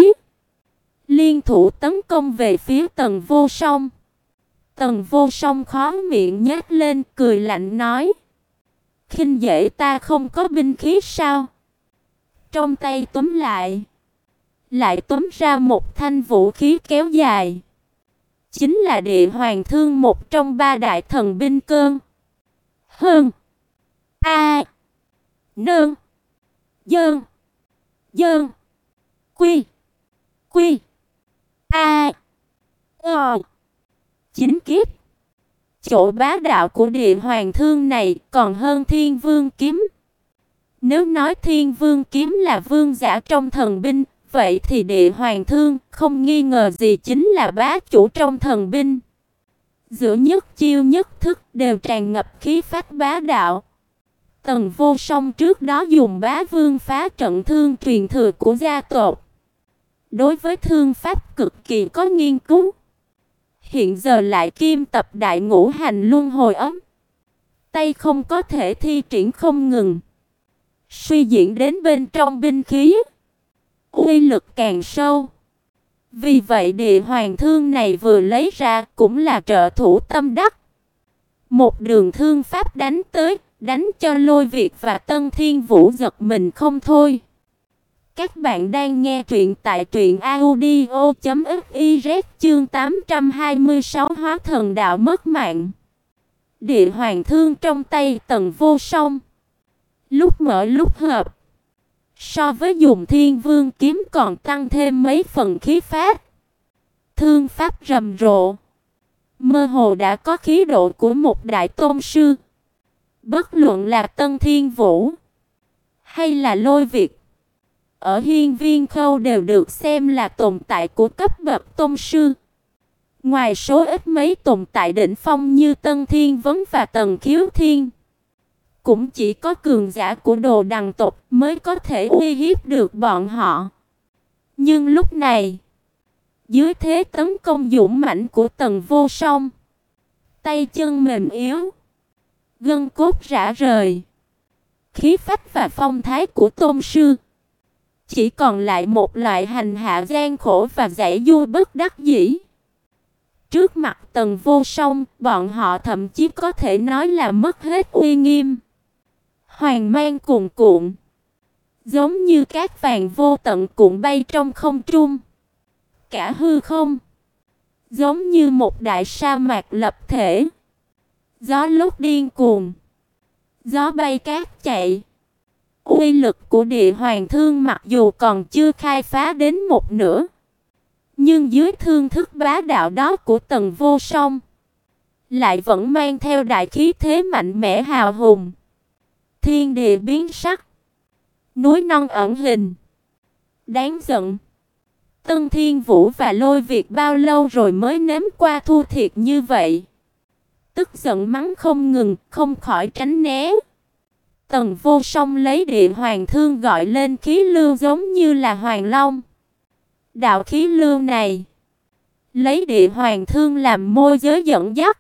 liên thủ tấn công về phía Tần Vô Song. Tần Vô Song khó miệng nhếch lên, cười lạnh nói: "Khinh dễ ta không có binh khí sao?" Trong tay túm lại, lại túm ra một thanh vũ khí kéo dài, chính là Địa Hoàng Thương, một trong ba đại thần binh cơn. Hơn A Nương Dơn Dơn Quy Quy A Ờ Chính kiếp. Chỗ bá đạo của Địa Hoàng Thương này còn hơn Thiên Vương kiếm. Nếu nói Thiên Vương kiếm là vương giả trong thần binh, vậy thì Địa Hoàng Thương không nghi ngờ gì chính là bá chủ trong thần binh. Giữa nhất chiêu nhất thức đều tràn ngập khí phách bá đạo. Tần Vô Song trước đó dùng bá vương phá trận thương truyền thừa của gia tộc, đối với thương pháp cực kỳ có nghiên cứu. Hiện giờ lại kim tập đại ngũ hành luân hồi ấm, tay không có thể thi triển không ngừng, suy diễn đến bên trong binh khí, uy lực càng sâu. Vì vậy Địa Hoàng Thương này vừa lấy ra cũng là trợ thủ tâm đắc. Một đường thương pháp đánh tới, đánh cho Lôi Việt và Tân Thiên Vũ giật mình không thôi. Các bạn đang nghe truyện tại truyện audio chấm fiz, chương tám trăm hai mươi sáu Hóa Thần Đạo mất mạng. Địa Hoàng Thương trong tay Tần Vô Song, lúc mở lúc hợp, so với dùng Thiên Vương kiếm còn tăng thêm mấy phần khí phách. thương pháp rầm rộ, mơ hồ đã có khí độ của một đại tôn sư. Bất luận là Tân Thiên Vũ hay là Lôi Việt, ở Hiên Viên Khâu đều được xem là tồn tại của cấp bậc tôn sư. Ngoài số ít mấy tồn tại đỉnh phong như Tân Thiên Vấn và Tần Khiếu Thiên, cũng chỉ có cường giả của Đồ Đằng tộc mới có thể uy hiếp được bọn họ. Nhưng lúc này, dưới thế tấn công dũng mãnh của Tần Vô Song, tay chân mềm yếu, gân cốt rã rời, khí phách và phong thái của tôn sư, chỉ còn lại một loại hành hạ gian khổ và giãy giụa bất đắc dĩ. Trước mặt Tần Vô Song, bọn họ thậm chí có thể nói là mất hết uy nghiêm. Hoàng mang cuồn cuộn, giống như cát vàng vô tận cuộn bay trong không trung. Cả hư không, giống như một đại sa mạc lập thể. Gió lúc điên cuồng, gió bay cát chạy. Uy lực của địa hoàng thương mặc dù còn chưa khai phá đến một nửa, nhưng dưới thương thức bá đạo đó của Tần Vô Song, lại vẫn mang theo đại khí thế mạnh mẽ hào hùng. Thiên địa biến sắc, núi non ẩn hình. Đáng giận, Tân Thiên Vũ và Lôi Việt bao lâu rồi mới nếm qua thua thiệt như vậy. Tức giận mắng không ngừng, không khỏi tránh né. Tần Vô Song lấy địa hoàng thương gọi lên khí lưu giống như là hoàng long. Đạo khí lưu này, lấy địa hoàng thương làm môi giới dẫn dắt,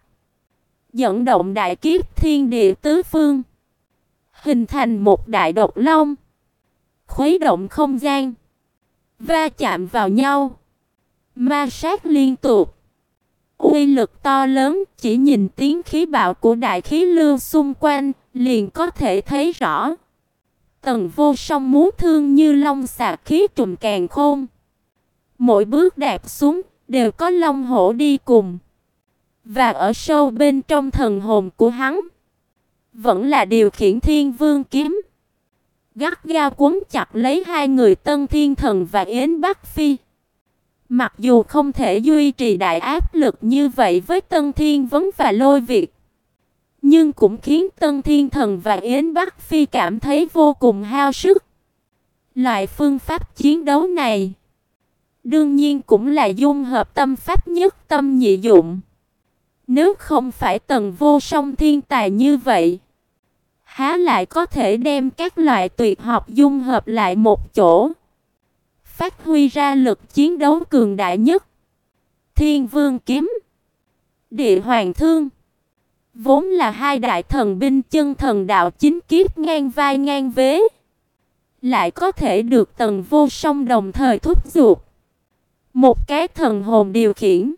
dẫn động đại kiếp thiên địa tứ phương, hình thành một đại độc long, khuấy động không gian, va chạm vào nhau, ma sát liên tục. Uy lực to lớn, chỉ nhìn tiếng khí bạo của đại khí lưu xung quanh liền có thể thấy rõ. Tần Vô Song múa thương như long xà khí trùm càn khôn, mỗi bước đạp xuống đều có long hổ đi cùng. Và ở sâu bên trong thần hồn của hắn, vẫn là điều khiển Thiên Vương kiếm, gắt gao quấn chặt lấy hai người Tân Thiên Thần và Yến Bắc Phi. Mặc dù không thể duy trì đại áp lực như vậy với Tân Thiên Vấn và Lôi Việt, nhưng cũng khiến Tân Thiên Thần và Yến Bắc Phi cảm thấy vô cùng hao sức. Loại phương pháp chiến đấu này, đương nhiên cũng là dung hợp tâm pháp nhất tâm nhị dụng. Nếu không phải Tần Vô Song thiên tài như vậy, há lại có thể đem các loại tuyệt học dung hợp lại một chỗ, phát huy ra lực chiến đấu cường đại nhất. Thiên Vương kiếm, Địa Hoàng thương, vốn là hai đại thần binh chân thần đạo chính kiếp ngang vai ngang vế, lại có thể được Tần Vô Song đồng thời thúc giục. Một cái thần hồn điều khiển,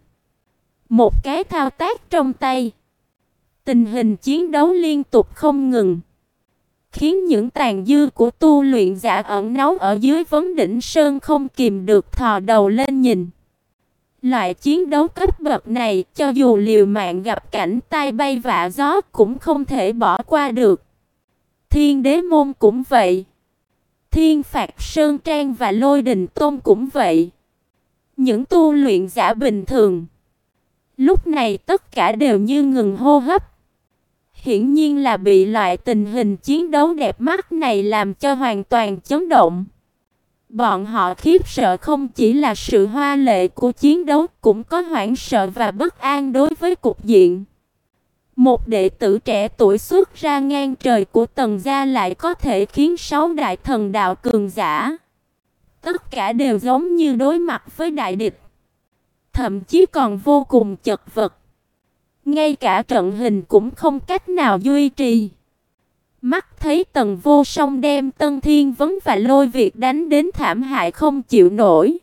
một cái thao tác trong tay. Tình hình chiến đấu liên tục không ngừng, khiến những tàn dư của tu luyện giả ẩn náu ở dưới vấn đỉnh sơn không kìm được thò đầu lên nhìn. Loại chiến đấu cấp bậc này, cho dù liều mạng gặp cảnh tai bay vạ gió cũng không thể bỏ qua được. Thiên Đế Môn cũng vậy, Thiên Phạt Sơn Trang và Lôi Đình Tôn cũng vậy. Những tu luyện giả bình thường, lúc này tất cả đều như ngừng hô hấp. Hiển nhiên là bị loại tình hình chiến đấu đẹp mắt này làm cho hoàn toàn chấn động. Bọn họ khiếp sợ không chỉ là sự hoa lệ của chiến đấu, cũng có hoảng sợ và bất an đối với cục diện. Một đệ tử trẻ tuổi xuất ra ngang trời của Tần gia lại có thể khiến sáu đại thần đạo cường giả, tất cả đều giống như đối mặt với đại địch, thậm chí còn vô cùng chật vật. Ngay cả trận hình cũng không cách nào duy trì. Mắt thấy Tần Vô Song đem Tân Thiên Vấn và Lôi Việt đánh đến thảm hại không chịu nổi,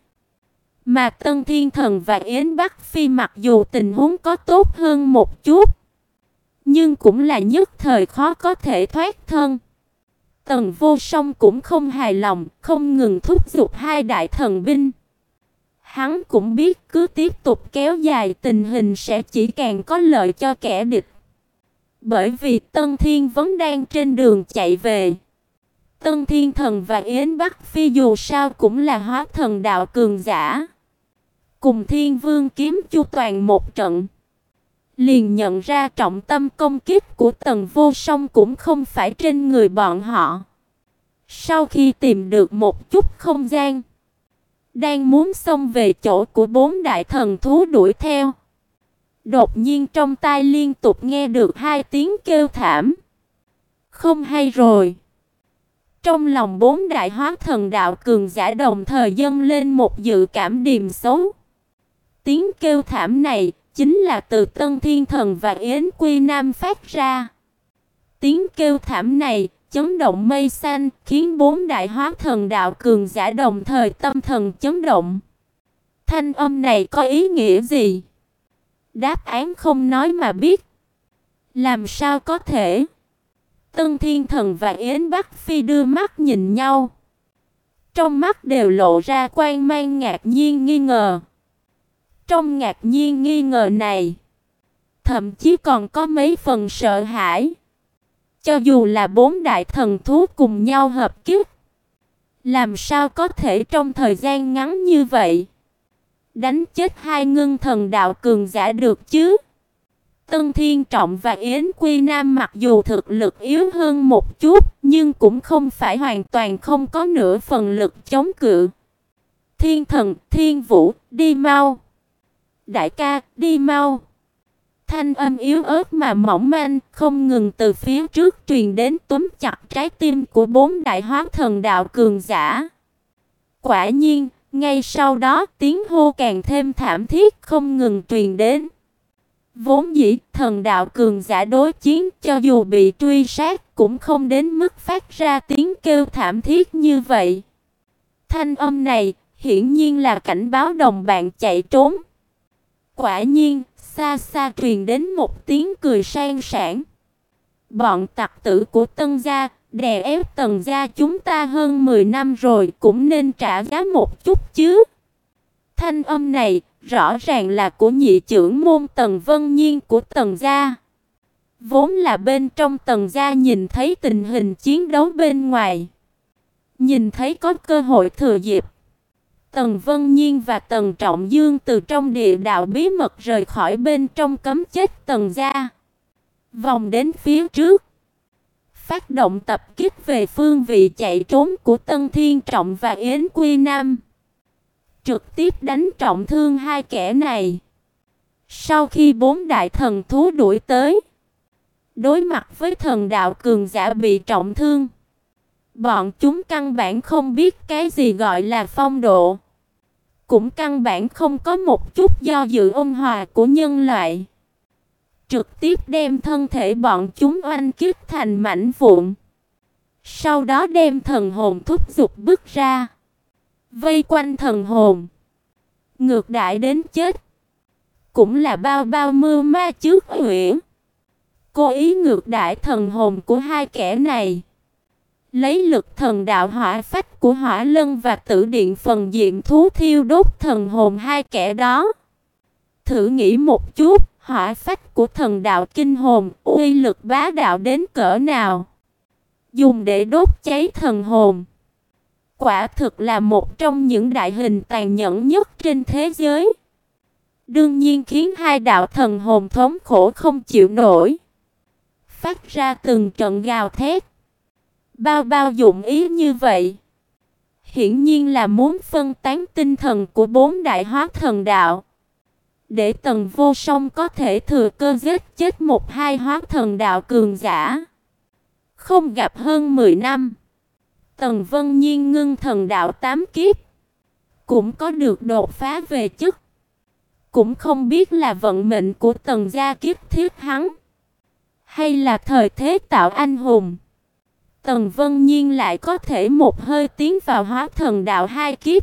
mà Tân Thiên Thần và Yến Bắc Phi mặc dù tình huống có tốt hơn một chút, nhưng cũng là nhất thời khó có thể thoát thân. Tần Vô Song cũng không hài lòng, không ngừng thúc giục hai đại thần binh. Hắn cũng biết cứ tiếp tục kéo dài tình hình sẽ chỉ càng có lợi cho kẻ địch. Bởi vì Tân Thiên Vấn đang trên đường chạy về. Tân Thiên Thần và Yến Bắc Phi dù sao cũng là hóa thần đạo cường giả, cùng Thiên Vương kiếm chu toàn một trận, liền nhận ra trọng tâm công kích của Tần Vô Song cũng không phải trên người bọn họ. Sau khi tìm được một chút không gian, đang muốn xông về chỗ của bốn đại thần thú đuổi theo, đột nhiên trong tai liên tục nghe được hai tiếng kêu thảm. Không hay rồi. Trong lòng bốn đại hóa thần đạo cường giả đồng thời dâng lên một dự cảm điềm xấu. Tiếng kêu thảm này chính là từ Tân Thiên Thần và Yến Quy Nam phát ra. Tiếng kêu thảm này chấn động mây xanh, khiến bốn đại hóa thần đạo cường giả đồng thời tâm thần chấn động. Thanh âm này có ý nghĩa gì? Đáp án không nói mà biết. Làm sao có thể? Tân Thiên Thần và Yến Bắc Phi đưa mắt nhìn nhau. Trong mắt đều lộ ra quang mang ngạc nhiên nghi ngờ. Trong ngạc nhiên nghi ngờ này, thậm chí còn có mấy phần sợ hãi. Cho dù là bốn đại thần thú cùng nhau hợp kích, làm sao có thể trong thời gian ngắn như vậy đánh chết hai ngưng thần đạo cường giả được chứ? Tân Thiên Trọng và Yến Quy Nam mặc dù thực lực yếu hơn một chút, nhưng cũng không phải hoàn toàn không có nửa phần lực chống cự. Thiên Thần, Thiên Vũ, đi mau! Đại ca, đi mau! Thanh âm yếu ớt mà mỏng manh không ngừng từ phía trước truyền đến, túm chặt trái tim của bốn đại hóa thần đạo cường giả. Quả nhiên, ngay sau đó tiếng hô càng thêm thảm thiết không ngừng truyền đến. Vốn dĩ thần đạo cường giả đối chiến, cho dù bị truy sát cũng không đến mức phát ra tiếng kêu thảm thiết như vậy. Thanh âm này hiển nhiên là cảnh báo đồng bạn chạy trốn. Quả nhiên, xa xa truyền đến một tiếng cười sang sảng. Bọn tặc tử của Tân gia đè ép Tần gia chúng ta hơn mười năm rồi, cũng nên trả giá một chút chứ. Thanh âm này rõ ràng là của nhị trưởng môn Tần Vân Nhiên của Tần gia. Vốn là bên trong Tần gia nhìn thấy tình hình chiến đấu bên ngoài, nhìn thấy có cơ hội thừa dịp, Tần Vân Nhiên và Tần Trọng Dương từ trong địa đạo bí mật rời khỏi bên trong cấm chết Tần gia, vòng đến phía trước, phát động tập kích về phương vị chạy trốn của Tân Thiên Trọng và Yến Quy Nam, trực tiếp đánh trọng thương hai kẻ này. Sau khi bốn đại thần thú đuổi tới, đối mặt với thần đạo cường giả bị trọng thương, bọn chúng căn bản không biết cái gì gọi là phong độ, cũng căn bản không có một chút do dự ôn hòa của nhân loại, trực tiếp đem thân thể bọn chúng oanh kích thành mảnh vụn, sau đó đem thần hồn thúc giục bước ra, vây quanh thần hồn, ngược đãi đến chết. Cũng là bao bao mưu ma trước uyển, cố ý ngược đãi thần hồn của hai kẻ này, lấy lực thần đạo hỏa phách của Hỏa Lân và Tử Điện phần diện thú thiêu đốt thần hồn hai kẻ đó. Thử nghĩ một chút, hỏa phách của thần đạo kinh hồn uy lực bá đạo đến cỡ nào, dùng để đốt cháy thần hồn, quả thực là một trong những đại hình tàn nhẫn nhất trên thế giới. Đương nhiên khiến hai đạo thần hồn thống khổ không chịu nổi, phát ra từng trận gào thét. Bao bao dụng ý như vậy, hiển nhiên là muốn phân tán tinh thần của bốn đại hóa thần đạo, để Tần Vô Song có thể thừa cơ giết chết một hai hóa thần đạo cường giả. Không gặp hơn mười năm, Tần Vân Nhiên ngưng thần đạo tám kiếp, cũng có được đột phá về chức. Cũng không biết là vận mệnh của Tần gia kiếp thiết hắn, hay là thời thế tạo anh hùng, Tần Vân Nhiên lại có thể một hơi tiến vào hóa thần đạo hai kiếp.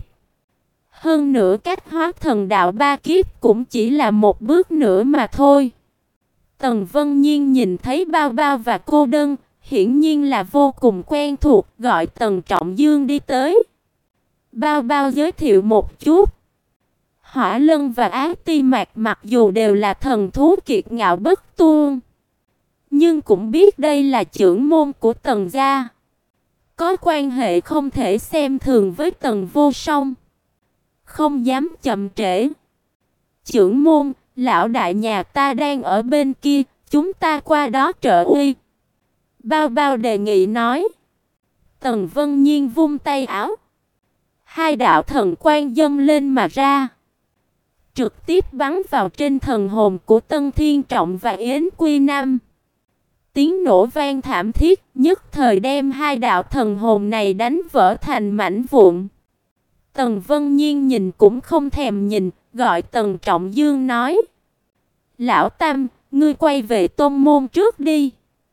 Hơn nữa cách hóa thần đạo ba kiếp cũng chỉ là một bước nữa mà thôi. Tần Vân Nhiên nhìn thấy Bao Bao và cô đơn, hiển nhiên là vô cùng quen thuộc, gọi Tần Trọng Dương đi tới. Bao Bao giới thiệu một chút. Hỏa Lân và Á Ti Mạc mặc dù đều là thần thú kiệt ngạo bất tuôn, nhưng cũng biết đây là trưởng môn của Tần gia, có quan hệ không thể xem thường với Tần Vô Song, không dám chậm trễ, Chưởng môn, lão đại nhà ta đang ở bên kia, chúng ta qua đó trợ uy. Bao Bao đề nghị nói. Tần Vân Nhiên vung tay áo. Hai đạo thần quang dâng lên mà ra, trực tiếp bắn vào trên thần hồn của Tân Thiên Trọng và Yến Quy Nam. Tiếng nổ vang thảm thiết, nhất thời đem hai đạo thần hồn này đánh vỡ thành mảnh vụn. Tần Vân Nhiên nhìn cũng không thèm nhìn, gọi Tần Trọng Dương nói: Lão Tam, ngươi quay về tôn môn trước đi.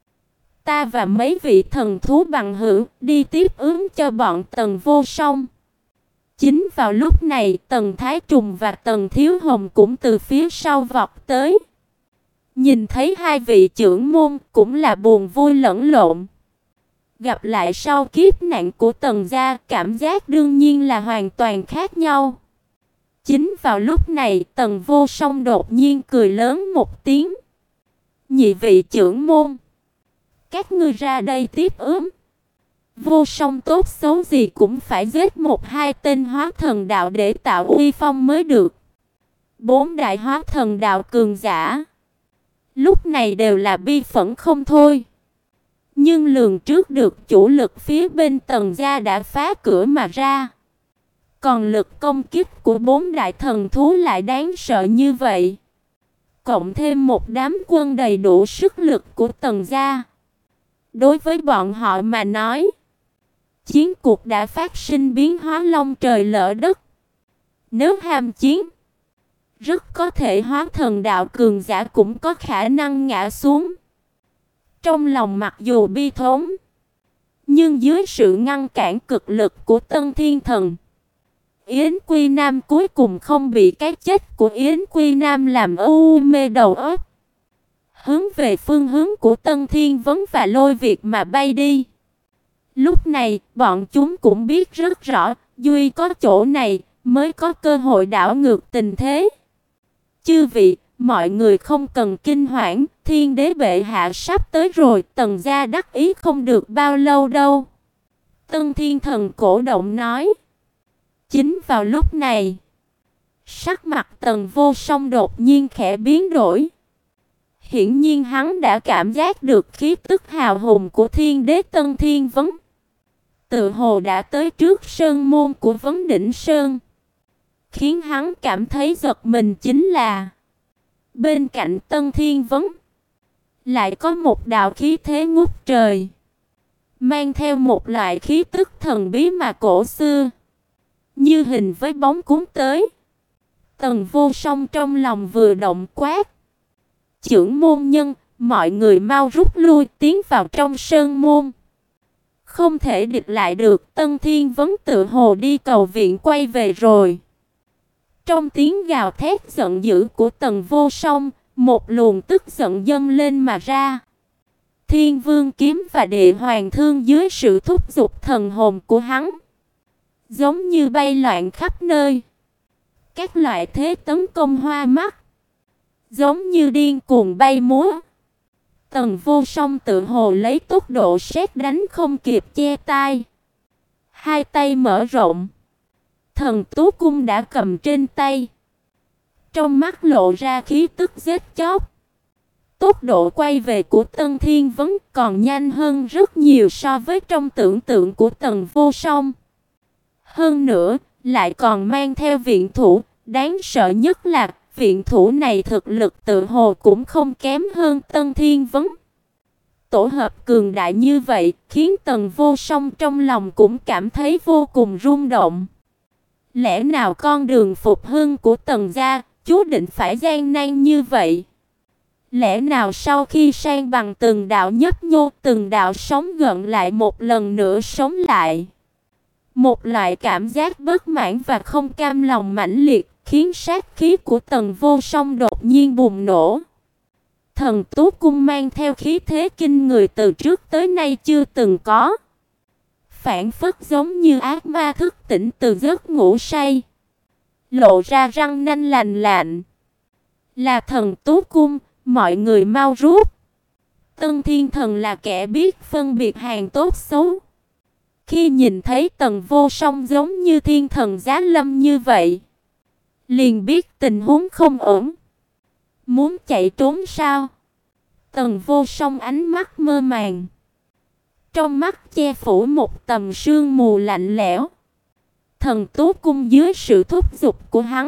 Ta và mấy vị thần thú bằng hữu đi tiếp ứng cho bọn Tần Vô Song. Chính vào lúc này, Tần Thái Trùng và Tần Thiếu Hồng cũng từ phía sau vọt tới. Nhìn thấy hai vị trưởng môn cũng là buồn vui lẫn lộn. Gặp lại sau kiếp nạn của Tần gia, cảm giác đương nhiên là hoàn toàn khác nhau. Chính vào lúc này, Tần Vô Song đột nhiên cười lớn một tiếng. Nhị vị trưởng môn, các ngươi ra đây tiếp ứng. Vô Song tốt xấu gì cũng phải giết một hai tên hóa thần đạo để tạo uy phong mới được. Bốn đại hóa thần đạo cường giả lúc này đều là bi phẫn không thôi. Nhưng lường trước được chủ lực phía bên Tần gia đã phá cửa mà ra. Còn lực công kích của bốn đại thần thú lại đáng sợ như vậy. Cộng thêm một đám quân đầy đủ sức lực của Tần gia. Đối với bọn họ mà nói, chiến cuộc đã phát sinh biến hóa long trời lở đất. Nếu ham chiến, rất có thể hóa thần đạo cường giả cũng có khả năng ngã xuống. Trong lòng mặc dù bi thống, nhưng dưới sự ngăn cản cực lực của Tân Thiên Thần, Yến Quy Nam cuối cùng không bị cái chết của Yến Quy Nam làm u mê đầu óc. Hướng về phương hướng của Tân Thiên Vấn và Lôi Việt mà bay đi. Lúc này, bọn chúng cũng biết rất rõ, duy có chỗ này mới có cơ hội đảo ngược tình thế. Chư vị, mọi người không cần kinh hoảng, Thiên Đế bệ hạ sắp tới rồi, Tần gia đắc ý không được bao lâu đâu. Tân Thiên Thần cổ động nói. Chính vào lúc này, sắc mặt Tần Vô Song đột nhiên khẽ biến đổi. Hiển nhiên hắn đã cảm giác được khí tức hào hùng của Thiên Đế Tân Thiên Vấn. Tự hồ đã tới trước sơn môn của Vấn Đỉnh Sơn. Khiến hắn cảm thấy giật mình chính là bên cạnh Tân Thiên Vấn lại có một đạo khí thế ngút trời, mang theo một loại khí tức thần bí mà cổ xưa, như hình với bóng cuốn tới. Tần Vô Song trong lòng vừa động quát: Chưởng môn nhân, mọi người mau rút lui tiến vào trong sơn môn. Không thể địch lại được, Tân Thiên Vấn tự hồ đi cầu viện quay về rồi. Trong tiếng gào thét giận dữ của Tần Vô Song, một luồng tức giận dâng lên mà ra. Thiên Vương kiếm và Địa Hoàng thương dưới sự thúc giục thần hồn của hắn, giống như bay loạn khắp nơi. Các loại thế tấn công hoa mắt, giống như điên cuồng bay múa. Tần Vô Song tự hồ lấy tốc độ sét đánh không kịp che tay. Hai tay mở rộng, Thần Tú Cung đã cầm trên tay. Trong mắt lộ ra khí tức giết chóc. Tốc độ quay về của Tân Thiên Vấn còn nhanh hơn rất nhiều so với trong tưởng tượng của Tần Vô Song. Hơn nữa, lại còn mang theo viện thủ, đáng sợ nhất là viện thủ này thực lực tự hồ cũng không kém hơn Tân Thiên Vấn. Tổ hợp cường đại như vậy, khiến Tần Vô Song trong lòng cũng cảm thấy vô cùng rung động. Lẽ nào con đường phục hưng của Tần gia chú định phải gian nan như vậy? Lẽ nào sau khi san bằng từng đạo nhấp nhô, từng đạo sống gợn lại một lần nữa sống lại? Một loại cảm giác bất mãn và không cam lòng mãnh liệt khiến sát khí của Tần Vô Song đột nhiên bùng nổ. Thần Tú Cung mang theo khí thế kinh người từ trước tới nay chưa từng có. Phản phất giống như ác ma thức tỉnh từ giấc ngủ say, lộ ra răng nanh lành lạnh. Là Thần Tú Cung, mọi người mau rút. Tân Thiên Thần là kẻ biết phân biệt hàng tốt xấu. Khi nhìn thấy Tần Vô Song giống như thiên thần giá lâm như vậy, liền biết tình huống không ổn. Muốn chạy trốn sao? Tần Vô Song ánh mắt mơ màng, trong mắt che phủ một tầng sương mù lạnh lẽo. Thần Tú Cung dưới sự thúc giục của hắn,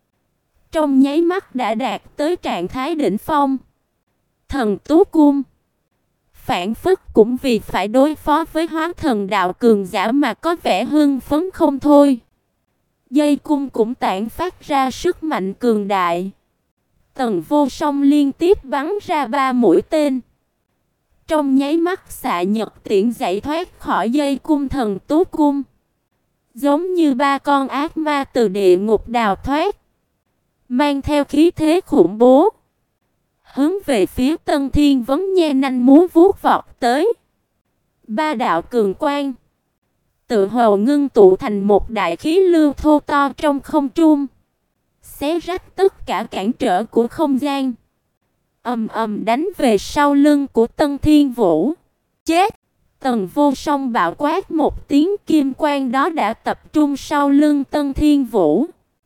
trong nháy mắt đã đạt tới trạng thái đỉnh phong. Thần Tú Cung phản phất cũng vì phải đối phó với hóa thần đạo cường giả mà có vẻ hưng phấn không thôi. Dây cung cũng tản phát ra sức mạnh cường đại. Tần Vô Song liên tiếp bắn ra ba mũi tên, trong nháy mắt xạ nhật tiễn giải thoát khỏi dây cung thần Tú Cung, giống như ba con ác ma từ địa ngục đào thoát, mang theo khí thế khủng bố, hướng về phía Tân Thiên Vấn nhe nanh múa vuốt vọt tới. Ba đạo cường quang tự hồ ngưng tụ thành một đại khí lưu thô to trong không trung, xé rách tất cả cản trở của không gian, ầm ầm đánh về sau lưng của Tân Thiên Vũ. Chết! Tần Vô Song bạo quát một tiếng, kim quang đó đã tập trung sau lưng Tân Thiên Vũ.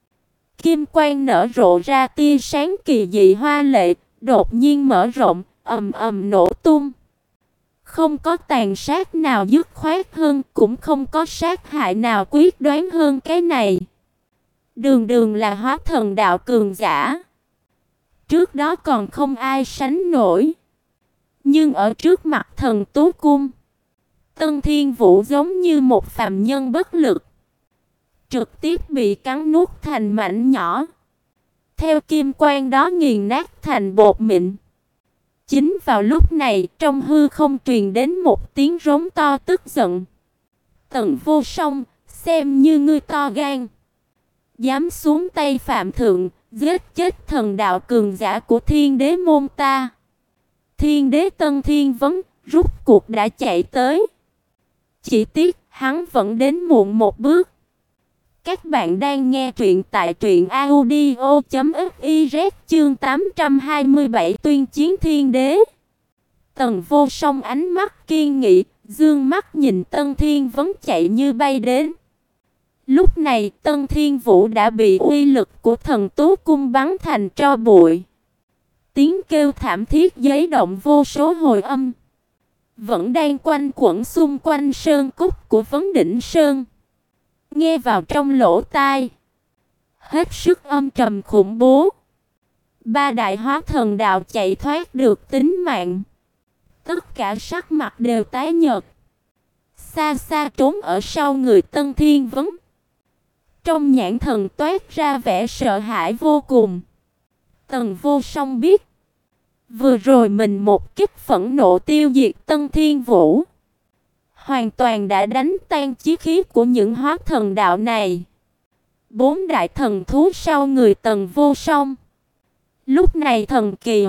Kim quang nở rộ ra tia sáng kỳ dị hoa lệ, đột nhiên mở rộng, ầm ầm nổ tung. Không có tàn sát nào dứt khoát hơn, cũng không có sát hại nào quyết đoán hơn cái này. Đường đường là hóa thần đạo cường giả, trước đó còn không ai sánh nổi. Nhưng ở trước mặt thần Tú Cung, Tân Thiên Vũ giống như một phàm nhân bất lực, trực tiếp bị cắn nuốt thành mảnh nhỏ, theo kim quang đó nghiền nát thành bột mịn. Chính vào lúc này, trong hư không truyền đến một tiếng rống to tức giận. Tần Vô Song, xem như ngươi to gan, dám xuống tay phạm thượng, giết chết thần đạo cường giả của Thiên Đế môn ta. Thiên Đế Tân Thiên Vấn rút cuộc đã chạy tới, chỉ tiếc hắn vẫn đến muộn một bước. Các bạn đang nghe truyện tại truyện audio chấm fiz, chương tám trăm hai mươi bảy tuyên chiến Thiên Đế. Tần Vô Song ánh mắt kiên nghị, dương mắt nhìn Tân Thiên Vấn chạy như bay đến. Lúc này Tân Thiên Vũ đã bị uy lực của thần Tú Cung bắn thành tro bụi. Tiếng kêu thảm thiết giấy động vô số hồi âm, vẫn đang quanh quẩn xung quanh sơn cốt của Vấn Đỉnh Sơn, nghe vào trong lỗ tai hết sức âm trầm khủng bố. Ba đại hóa thần đạo chạy thoát được tính mạng, tất cả sắc mặt đều tái nhợt, xa xa trốn ở sau người Tân Thiên Vấn. Trong nhãn thần toát ra vẻ sợ hãi vô cùng. Tần Vô Song biết, vừa rồi mình một kích phẫn nộ tiêu diệt Tân Thiên Vũ, hoàn toàn đã đánh tan chí khí của những hóa thần đạo này. Bốn đại thần thú sau người Tần Vô Song, lúc này thần kỳ,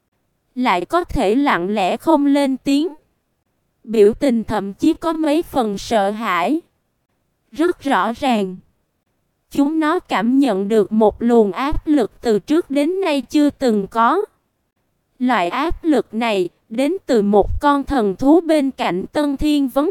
lại có thể lặng lẽ không lên tiếng, biểu tình thậm chí có mấy phần sợ hãi. Rất rõ ràng, chúng nó cảm nhận được một luồng áp lực từ trước đến nay chưa từng có. Loại áp lực này đến từ một con thần thú bên cạnh Tân Thiên Vấn.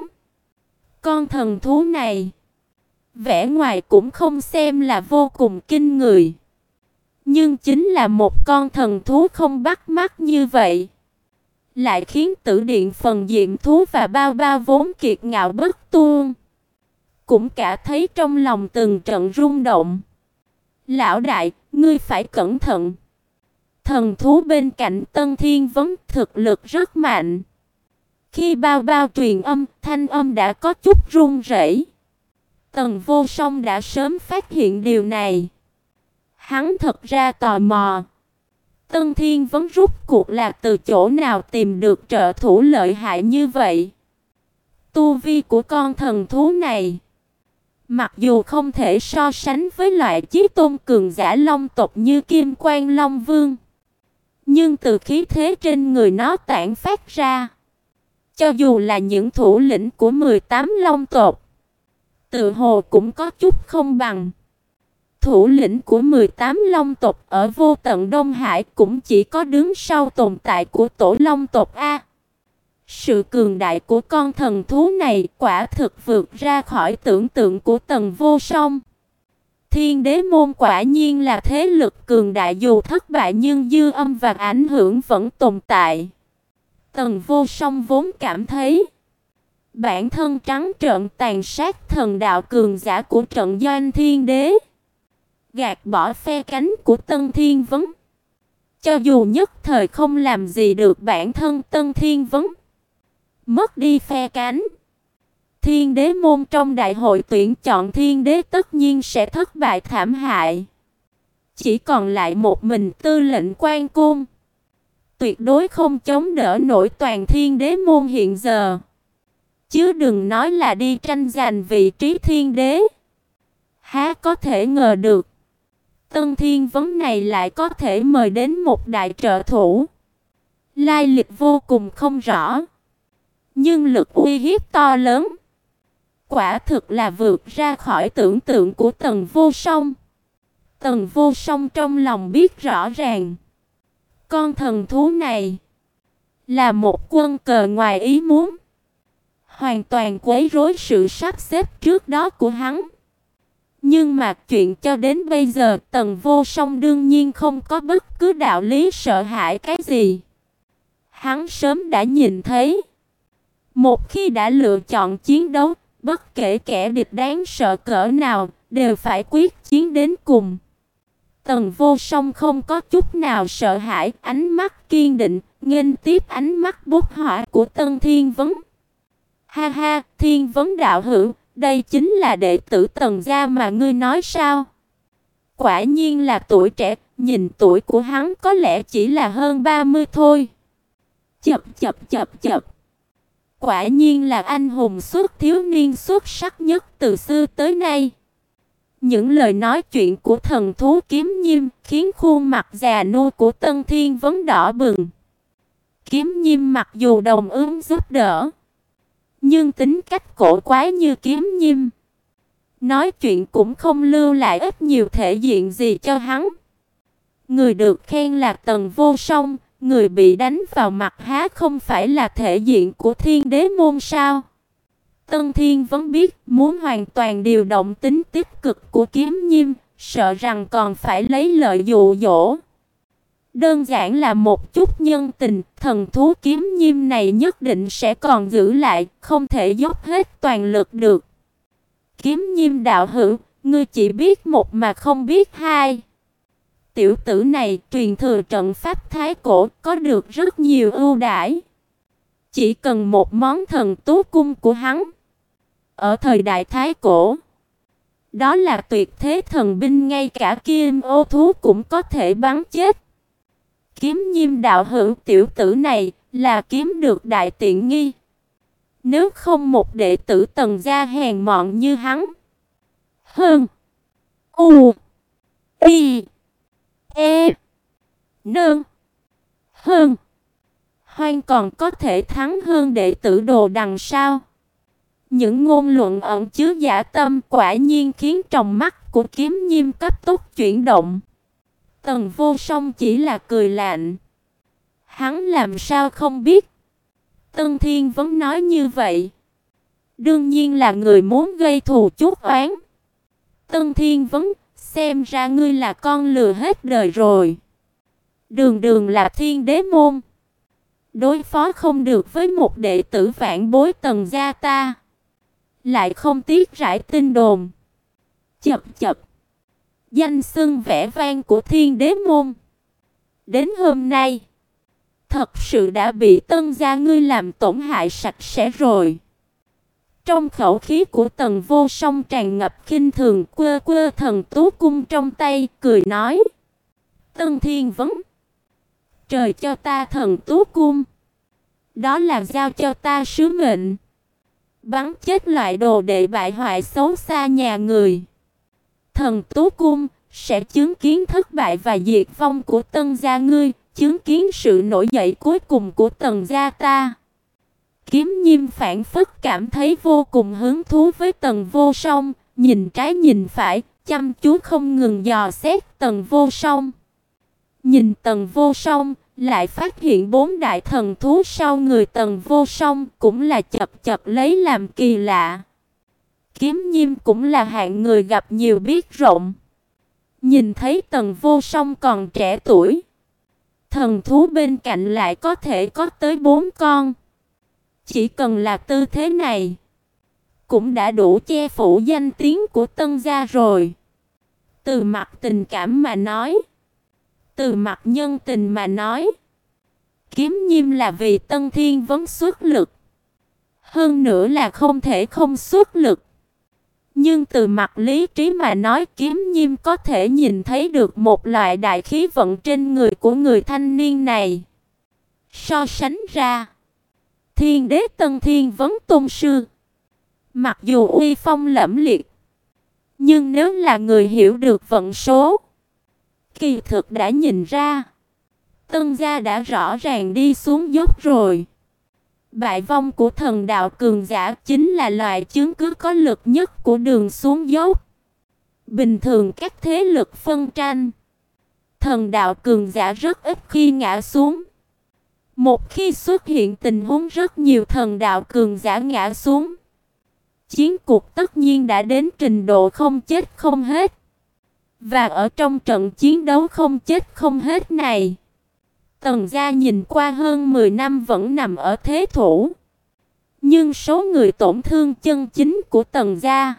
Con thần thú này, vẻ ngoài cũng không xem là vô cùng kinh người, nhưng chính là một con thần thú không bắt mắt như vậy, lại khiến Tử Điện Phần Diệm thú và Bao Bao vốn kiệt ngạo bất tuân, cũng cả thấy trong lòng từng trận rung động. Lão đại, ngươi phải cẩn thận. Thần thú bên cạnh Tân Thiên Vấn thực lực rất mạnh. Khi Bao Bao truyền âm, thanh âm đã có chút run rẩy. Tần Vô Song đã sớm phát hiện điều này. Hắn thật ra tò mò, Tân Thiên Vấn rút cuộc là từ chỗ nào tìm được trợ thủ lợi hại như vậy. Tu vi của con thần thú này, mặc dù không thể so sánh với loại chí tôn cường giả long tộc như Kim Quan Long Vương, nhưng từ khí thế trên người nó tản phát ra, cho dù là những thủ lĩnh của mười tám long tộc, tự hồ cũng có chút không bằng. Thủ lĩnh của mười tám long tộc ở vô tận Đông Hải cũng chỉ có đứng sau tồn tại của tổ long tộc A. Sự cường đại của con thần thú này quả thực vượt ra khỏi tưởng tượng của Tần Vô Song. Thiên Đế môn quả nhiên là thế lực cường đại, dù thất bại nhưng dư âm và ảnh hưởng vẫn tồn tại. Tần Vô Song vốn cảm thấy bản thân trắng trợn tàn sát thần đạo cường giả của trận doanh Thiên Đế, gạt bỏ phe cánh của Tân Thiên Vấn. Cho dù nhất thời không làm gì được bản thân Tân Thiên Vấn, mất đi phe cánh, Thiên Đế môn trong đại hội tuyển chọn Thiên Đế tất nhiên sẽ thất bại thảm hại. Chỉ còn lại một mình Tư lệnh Quan Côn, tuyệt đối không chống đỡ nổi toàn Thiên Đế môn hiện giờ. Chứ đừng nói là đi tranh giành vị trí Thiên Đế. Há có thể ngờ được Tân Thiên Vấn này lại có thể mời đến một đại trợ thủ, lai lịch vô cùng không rõ, nhưng lực uy hiếp to lớn, quả thực là vượt ra khỏi tưởng tượng của Tần Vô Song. Tần Vô Song trong lòng biết rõ ràng, con thần thú này là một quân cờ ngoài ý muốn, hoàn toàn quấy rối sự sắp xếp trước đó của hắn. Nhưng mà chuyện cho đến bây giờ, Tần Vô Song đương nhiên không có bất cứ đạo lý sợ hãi cái gì. Hắn sớm đã nhìn thấy, một khi đã lựa chọn chiến đấu, bất kể kẻ địch đáng sợ cỡ nào, đều phải quyết chiến đến cùng. Tần Vô Song không có chút nào sợ hãi, ánh mắt kiên định, nghênh tiếp ánh mắt bốc hỏa của Tân Thiên Vấn. Ha ha, Thiên Vấn đạo hữu, đây chính là đệ tử Tần gia mà ngươi nói sao? Quả nhiên là tuổi trẻ, nhìn tuổi của hắn có lẽ chỉ là hơn ba mươi thôi. Chập chập chập chập. Quả nhiên là anh hùng xuất thiếu niên xuất sắc nhất từ xưa tới nay. Những lời nói chuyện của thần thú Kiếm Nhiêm khiến khuôn mặt già nua của Tân Thiên Vấn đỏ bừng. Kiếm Nhiêm mặc dù đồng ứng giúp đỡ, nhưng tính cách cổ quái như Kiếm Nhiêm, nói chuyện cũng không lưu lại ít nhiều thể diện gì cho hắn. Người được khen là Tần Vô Song, người bị đánh vào mặt há không phải là thể diện của Thiên Đế môn sao? Tân Thiên Vấn biết, muốn hoàn toàn điều động tính tích cực của Kiếm Nhiêm, sợ rằng còn phải lấy lợi dụ dỗ. Đơn giản là một chút nhân tình, thần thú Kiếm Nhiêm này nhất định sẽ còn giữ lại, không thể dốc hết toàn lực được. Kiếm Nhiêm đạo hữu, ngươi chỉ biết một mà không biết hai. Tiểu tử này truyền thừa trận pháp thái cổ, có được rất nhiều ưu đãi. Chỉ cần một món thần tú cung của hắn, ở thời đại thái cổ, đó là tuyệt thế thần binh, ngay cả kim ô thú cũng có thể bắn chết. Kiếm Nhiêm đạo hữu, tiểu tử này là kiếm được đại tiện nghi. Nếu không một đệ tử Tần gia hèn mọn như hắn, hơn u y e nương hơn hoan còn có thể thắng hơn đệ tử Đồ Đằng sao? Những ngôn luận ẩn chứa giả tâm quả nhiên khiến tròng mắt của Kiếm Nhiêm cấp tốc chuyển động. Tần Vô Song chỉ là cười lạnh. Hắn làm sao không biết? Tân Thiên Vấn nói như vậy, đương nhiên là người muốn gây thù chuốc oán. Tân Thiên Vấn, xem ra ngươi là con lừa hết đời rồi. Đường đường là Thiên Đế môn, đối phó không được với một đệ tử vạn bối Tần gia ta, lại không tiếc rải tin đồn. Chập chập. Danh xưng vẻ vang của Thiên Đế môn, đến hôm nay thật sự đã bị Tân gia ngươi làm tổn hại sạch sẽ rồi. Trong khẩu khí của Tần Vô Song tràn ngập khinh thường, quơ quơ thần tú cung trong tay, cười nói: Tân Thiên Vấn, trời cho ta thần tú cung, đó là giao cho ta sứ mệnh, bắn chết loại đồ đệ bại hoại xấu xa nhà người. Thần tú cung sẽ chứng kiến thất bại và diệt vong của Tân gia ngươi, chứng kiến sự nổi dậy cuối cùng của Tần gia ta. Kiếm Nhiêm phản phất cảm thấy vô cùng hứng thú với Tần Vô Song, nhìn trái nhìn phải, chăm chú không ngừng dò xét Tần Vô Song. Nhìn Tần Vô Song, lại phát hiện bốn đại thần thú sau người Tần Vô Song cũng là chập chập lấy làm kỳ lạ. Kiếm Nhiêm cũng là hạng người gặp nhiều biết rộng. Nhìn thấy Tần Vô Song còn trẻ tuổi, thần thú bên cạnh lại có thể có tới bốn con. Chỉ cần là tư thế này, cũng đã đủ che phủ danh tiếng của Tân gia rồi. Từ mặt tình cảm mà nói, từ mặt nhân tình mà nói, Kiếm Nhiêm là vì Tân Thiên Vấn xuất lực, hơn nữa là không thể không xuất lực. Nhưng từ mặt lý trí mà nói, Kiếm Nhiêm có thể nhìn thấy được một loại đại khí vận trên người của người thanh niên này. So sánh ra, Thiên Đế Tân Thiên Vấn tôn sư, mặc dù uy phong lẫm liệt, nhưng nếu là người hiểu được vận số, kỳ thực đã nhìn ra, Tân gia đã rõ ràng đi xuống dốc rồi. Bại vong của thần đạo cường giả chính là loại chứng cứ có lực nhất của đường xuống dốc. Bình thường các thế lực phân tranh, thần đạo cường giả rất ít khi ngã xuống. Một khi xuất hiện tình huống rất nhiều thần đạo cường giả ngã xuống, chiến cuộc tất nhiên đã đến trình độ không chết không hết. Và ở trong trận chiến đấu không chết không hết này, Tần gia nhìn qua hơn mười năm vẫn nằm ở thế thủ. Nhưng số người tổn thương chân chính của Tần gia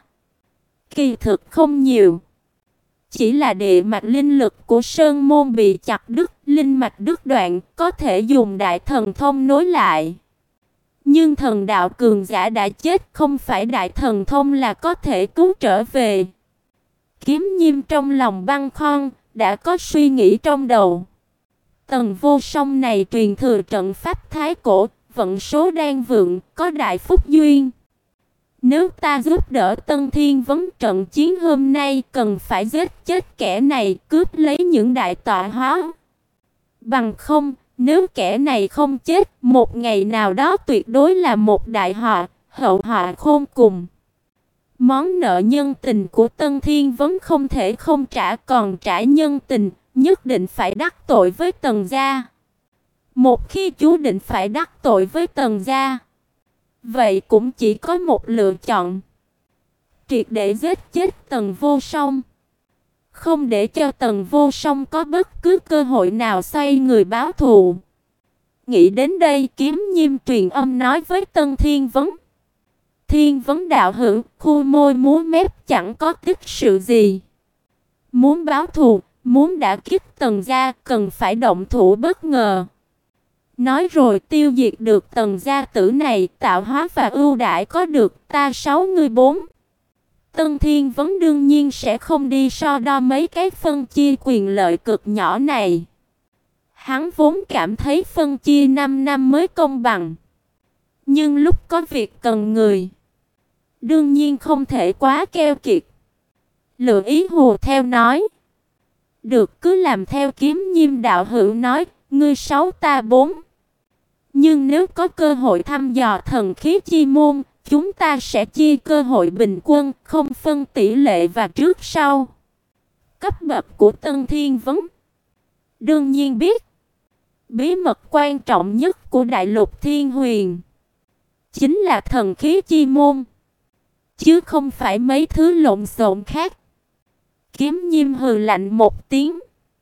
kỳ thực không nhiều. Chỉ là địa mạch linh lực của Sơn môn bị chặt đứt, linh mạch đứt đoạn, có thể dùng đại thần thông nối lại. Nhưng thần đạo cường giả đã chết, không phải đại thần thông là có thể cứu trở về. Kiếm Nhiêm trong lòng băng khoăn, đã có suy nghĩ trong đầu. Tần Vô Song này truyền thừa trận pháp thái cổ, vận số đang vượng, có đại phúc duyên. Nếu ta giúp đỡ Tân Thiên Vấn trận chiến hôm nay, cần phải giết chết kẻ này, cướp lấy những đại tọa hóa. Bằng không, nếu kẻ này không chết, một ngày nào đó tuyệt đối là một đại họa, hậu họa khôn cùng. Món nợ nhân tình của Tân Thiên Vấn không thể không trả, còn trả nhân tình, nhất định phải đắc tội với Tần gia. Một khi chú định phải đắc tội với Tần gia, vậy cũng chỉ có một lựa chọn: triệt để giết chết Tần Vô Song, không để cho Tần Vô Song có bất cứ cơ hội nào xoay người báo thù. Nghĩ đến đây, Kiếm Nhiêm truyền âm nói với Tân Thiên Vấn. Thiên Vấn đạo hữu, khu môi múa mép chẳng có tích sự gì. Muốn báo thù, muốn đả kích Tần gia, cần phải động thủ bất ngờ. Nói rồi tiêu diệt được Tần gia tử này, tạo hóa và ưu đãi có được ta sáu người bốn. Tân Thiên Vấn đương nhiên sẽ không đi so đo mấy cái phân chia quyền lợi cực nhỏ này. Hắn vốn cảm thấy phân chia năm năm mới công bằng. Nhưng lúc có việc cần người, đương nhiên không thể quá keo kiệt. Lựa ý hùa theo nói: được, cứ làm theo Kiếm Nhiêm đạo hữu nói, ngươi sáu ta bốn. Nhưng nếu có cơ hội thăm dò thần khí chi môn, chúng ta sẽ chia cơ hội bình quân, không phân tỷ lệ và trước sau. Cấp bậc của Tân Thiên Vấn đương nhiên biết. Bí mật quan trọng nhất của Đại Lục Thiên Huyền chính là thần khí chi môn, chứ không phải mấy thứ lộn xộn khác. Kiếm Nhiêm hừ lạnh một tiếng.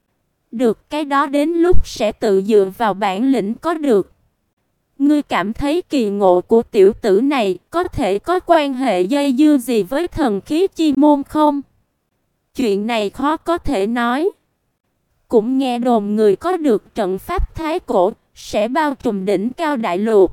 Được, cái đó đến lúc sẽ tự dựa vào bản lĩnh có được. Ngươi cảm thấy kỳ ngộ của tiểu tử này có thể có quan hệ dây dưa gì với thần khí chi môn không? Chuyện này khó có thể nói. Cũng nghe đồn người có được trận pháp thái cổ sẽ bao trùm đỉnh cao đại lục.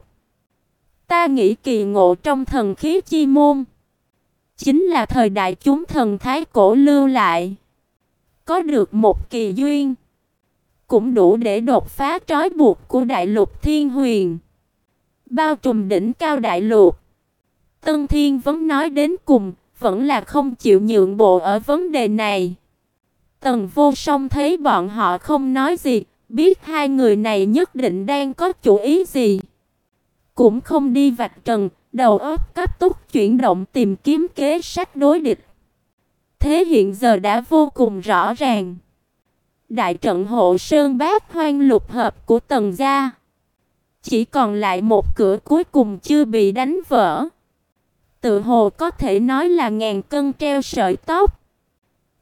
Ta nghĩ kỳ ngộ trong thần khí chi môn chính là thời đại chúng thần thái cổ lưu lại. Có được một kỳ duyên cũng đủ để đột phá trói buộc của Đại Lục Thiên Huyền, bao trùm đỉnh cao đại lục. Tân Thiên Vấn nói đến cùng vẫn là không chịu nhượng bộ ở vấn đề này. Tần Vô Song thấy bọn họ không nói gì, biết hai người này nhất định đang có chủ ý gì, cũng không đi vạch trần, đầu óc cấp tốc chuyển động tìm kiếm kế sách đối địch. Thế hiện giờ đã vô cùng rõ ràng. Đại trận hộ sơn bát hoang lục hợp của Tần gia chỉ còn lại một cửa cuối cùng chưa bị đánh vỡ. Tự hồ có thể nói là ngàn cân treo sợi tóc.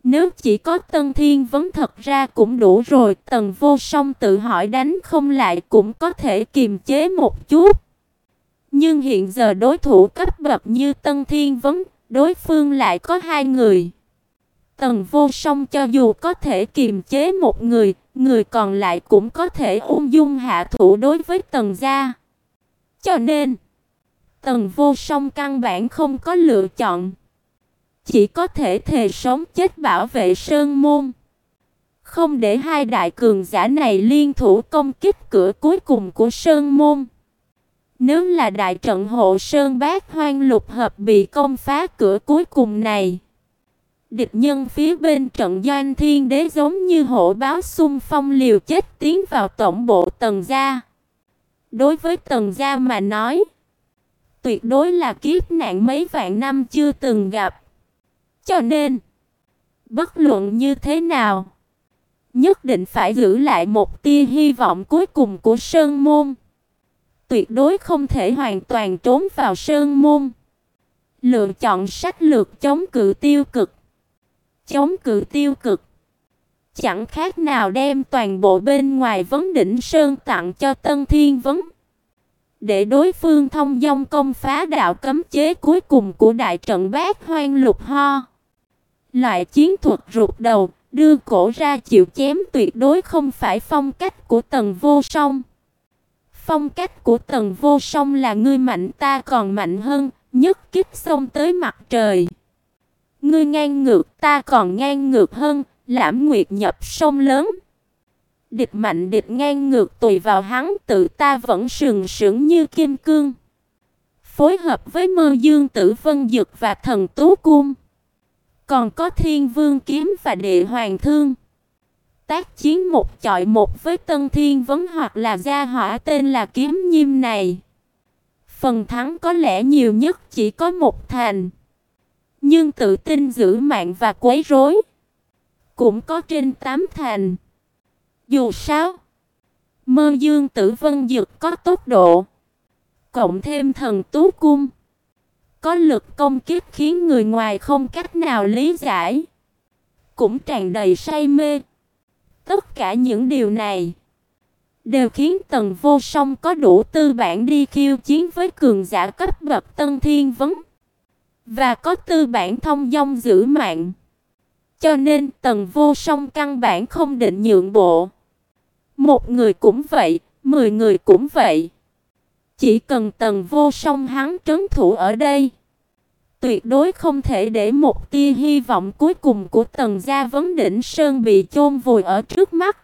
Nếu chỉ có Tân Thiên Vấn thật ra cũng đủ rồi, Tần Vô Song tự hỏi đánh không lại cũng có thể kiềm chế một chút. Nhưng hiện giờ đối thủ cấp bậc như Tân Thiên Vấn, đối phương lại có hai người. Tần Vô Song cho dù có thể kiềm chế một người, người còn lại cũng có thể ung dung hạ thủ đối với Tần gia. Cho nên, Tần Vô Song căn bản không có lựa chọn. Chỉ có thể thề sống chết bảo vệ sơn môn. Không để hai đại cường giả này liên thủ công kích cửa cuối cùng của sơn môn. Nếu là đại trận hộ sơn bát hoang lục hợp bị công phá cửa cuối cùng này, địch nhân phía bên trận doanh thiên đế giống như hổ báo xung phong liều chết tiến vào tổng bộ Tần gia. Đối với Tần gia mà nói, tuyệt đối là kiếp nạn mấy vạn năm chưa từng gặp. Cho nên, bất luận như thế nào, nhất định phải giữ lại một tia hy vọng cuối cùng của sơn môn. Tuyệt đối không thể hoàn toàn trốn vào sơn môn. Lựa chọn sách lược chống cự tiêu cực. Chống cự tiêu cực chẳng khác nào đem toàn bộ bên ngoài Vấn Đỉnh Sơn tặng cho Tân Thiên Vấn, để đối phương thông dong công phá đạo cấm chế cuối cùng của đại trận bát hoang lục ho. Loại chiến thuật rụt đầu, đưa cổ ra chịu chém tuyệt đối không phải phong cách của Tần Vô Song. Phong cách của Tần Vô Song là ngươi mạnh ta còn mạnh hơn, nhất kích xông tới mặt trời. Ngươi ngang ngược ta còn ngang ngược hơn, lãm nguyệt nhập sông lớn. Địch mạnh địch ngang ngược tùy vào hắn, tự ta vẫn sừng sững như kim cương. Phối hợp với Mơ Dương Tử Vân Dực và Thần Tú Cung, còn có Thiên Vương Kiếm và Địa Hoàng Thương. Tác chiến một chọi một với Tân Thiên Vấn hoặc là gia hỏa tên là Kiếm Nhiêm này, phần thắng có lẽ nhiều nhất chỉ có một thành. Nhưng tự tin giữ mạng và quấy rối cũng có trên tám thành. Dù sao, Mơ Dương Tử Vân Dực có tốc độ, cộng thêm Thần Tú Cung, có lực công kích khiến người ngoài không cách nào lý giải, cũng tràn đầy say mê. Tất cả những điều này đều khiến Tần Vô Song có đủ tư bản đi khiêu chiến với cường giả cấp bậc Tân Thiên Vấn, và có tư bản thông dong giữ mạng. Cho nên Tần Vô Song căn bản không định nhượng bộ. Một người cũng vậy, mười người cũng vậy. Chỉ cần Tần Vô Song hắn trấn thủ ở đây, tuyệt đối không thể để một tia hy vọng cuối cùng của Tần gia Vấn Đỉnh Sơn bị chôn vùi ở trước mắt.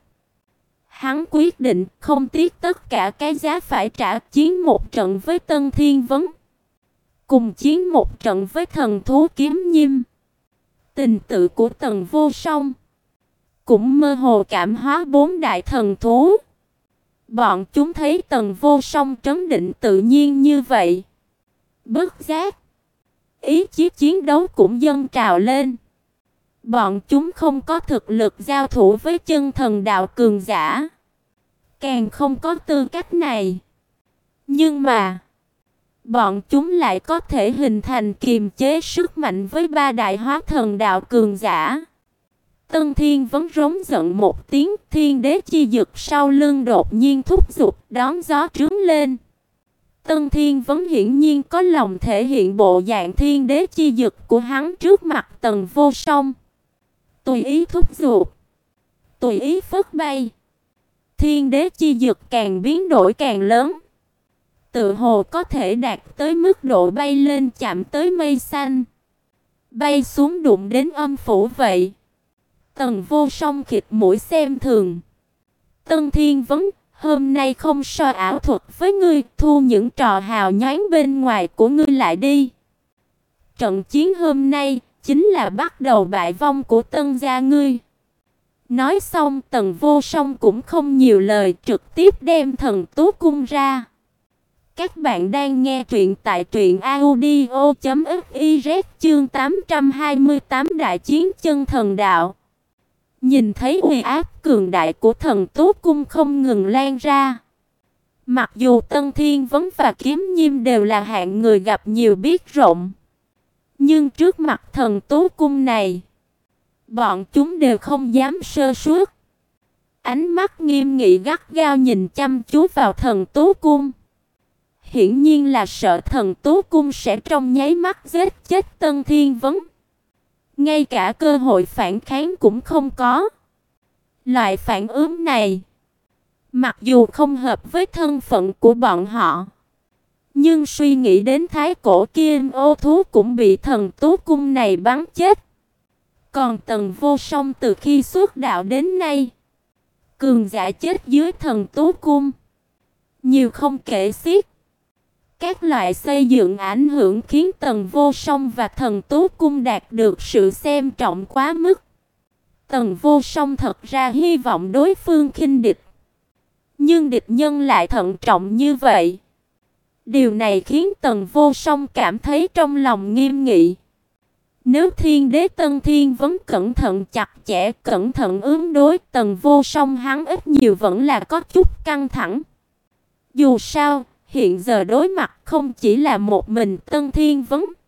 Hắn quyết định không tiếc tất cả cái giá phải trả, chiến một trận với Tân Thiên Vấn, cùng chiến một trận với Thần Thú Kiếm Nhiêm. Tình tự của Tần Vô Song cũng mơ hồ cảm hóa bốn đại thần thú. Bọn chúng thấy Tần Vô Song trấn định tự nhiên như vậy, bất giác ý chí chiến đấu cũng dâng trào lên. Bọn chúng không có thực lực giao thủ với chân thần đạo cường giả, càng không có tư cách này. Nhưng mà bọn chúng lại có thể hình thành kiềm chế sức mạnh với ba đại hóa thần đạo cường giả. Tân Thiên Vấn rống giận một tiếng, thiên đế chi dực sau lưng đột nhiên thúc giục đón gió trướng lên. Tân Thiên Vấn hiển nhiên có lòng thể hiện bộ dạng thiên đế chi dực của hắn trước mặt Tần Vô Song. Tùy ý thúc giục, tùy ý phất bay, thiên đế chi dực càng biến đổi càng lớn, tự hồ có thể đạt tới mức độ bay lên chạm tới mây xanh, bay xuống đụng đến âm phủ vậy. Tần Vô Song khịt mũi xem thường. Tân Thiên Vấn, hôm nay không so ảo thuật với ngươi, thu những trò hào nhoáng bên ngoài của ngươi lại đi. Trận chiến hôm nay chính là bắt đầu bại vong của Tân gia ngươi. Nói xong Tần Vô Song cũng không nhiều lời, trực tiếp đem Thần Tú Cung ra. Các bạn đang nghe truyện tại truyện audio chấm fiz chương tám trăm hai mươi tám Đại chiến chân thần đạo. Nhìn thấy uy áp cường đại của Thần Tú Cung không ngừng lan ra. Mặc dù Tân Thiên Vấn và Kiếm Nhiêm đều là hạng người gặp nhiều biết rộng, nhưng trước mặt Thần Tú Cung này, Bọn chúng đều không dám sơ suất. Ánh mắt nghiêm nghị gắt gao nhìn chăm chú vào Thần Tú Cung. Hiển nhiên là sợ Thần Tú Cung sẽ trong nháy mắt giết chết Tân Thiên Vấn. Ngay cả cơ hội phản kháng cũng không có. Loại phản ứng này, mặc dù không hợp với thân phận của bọn họ, nhưng suy nghĩ đến thái cổ kim ô thú cũng bị Thần Tú Cung này bắn chết. Còn Tần Vô Song từ khi xuất đạo đến nay, cường giả chết dưới Thần Tú Cung nhiều không kể xiết. Các loại xây dựng ảnh hưởng khiến Tần Vô Song và Thần Tú Cung đạt được sự xem trọng quá mức. Tần Vô Song thật ra hy vọng đối phương khinh địch, nhưng địch nhân lại thận trọng như vậy. Điều này khiến Tần Vô Song cảm thấy trong lòng nghiêm nghị. Nếu Thiên Đế Tân Thiên Vấn cẩn thận chặt chẽ, cẩn thận ứng đối, Tần Vô Song hắn ít nhiều vẫn là có chút căng thẳng. Dù sao, hiện giờ đối mặt không chỉ là một mình Tân Thiên Vấn,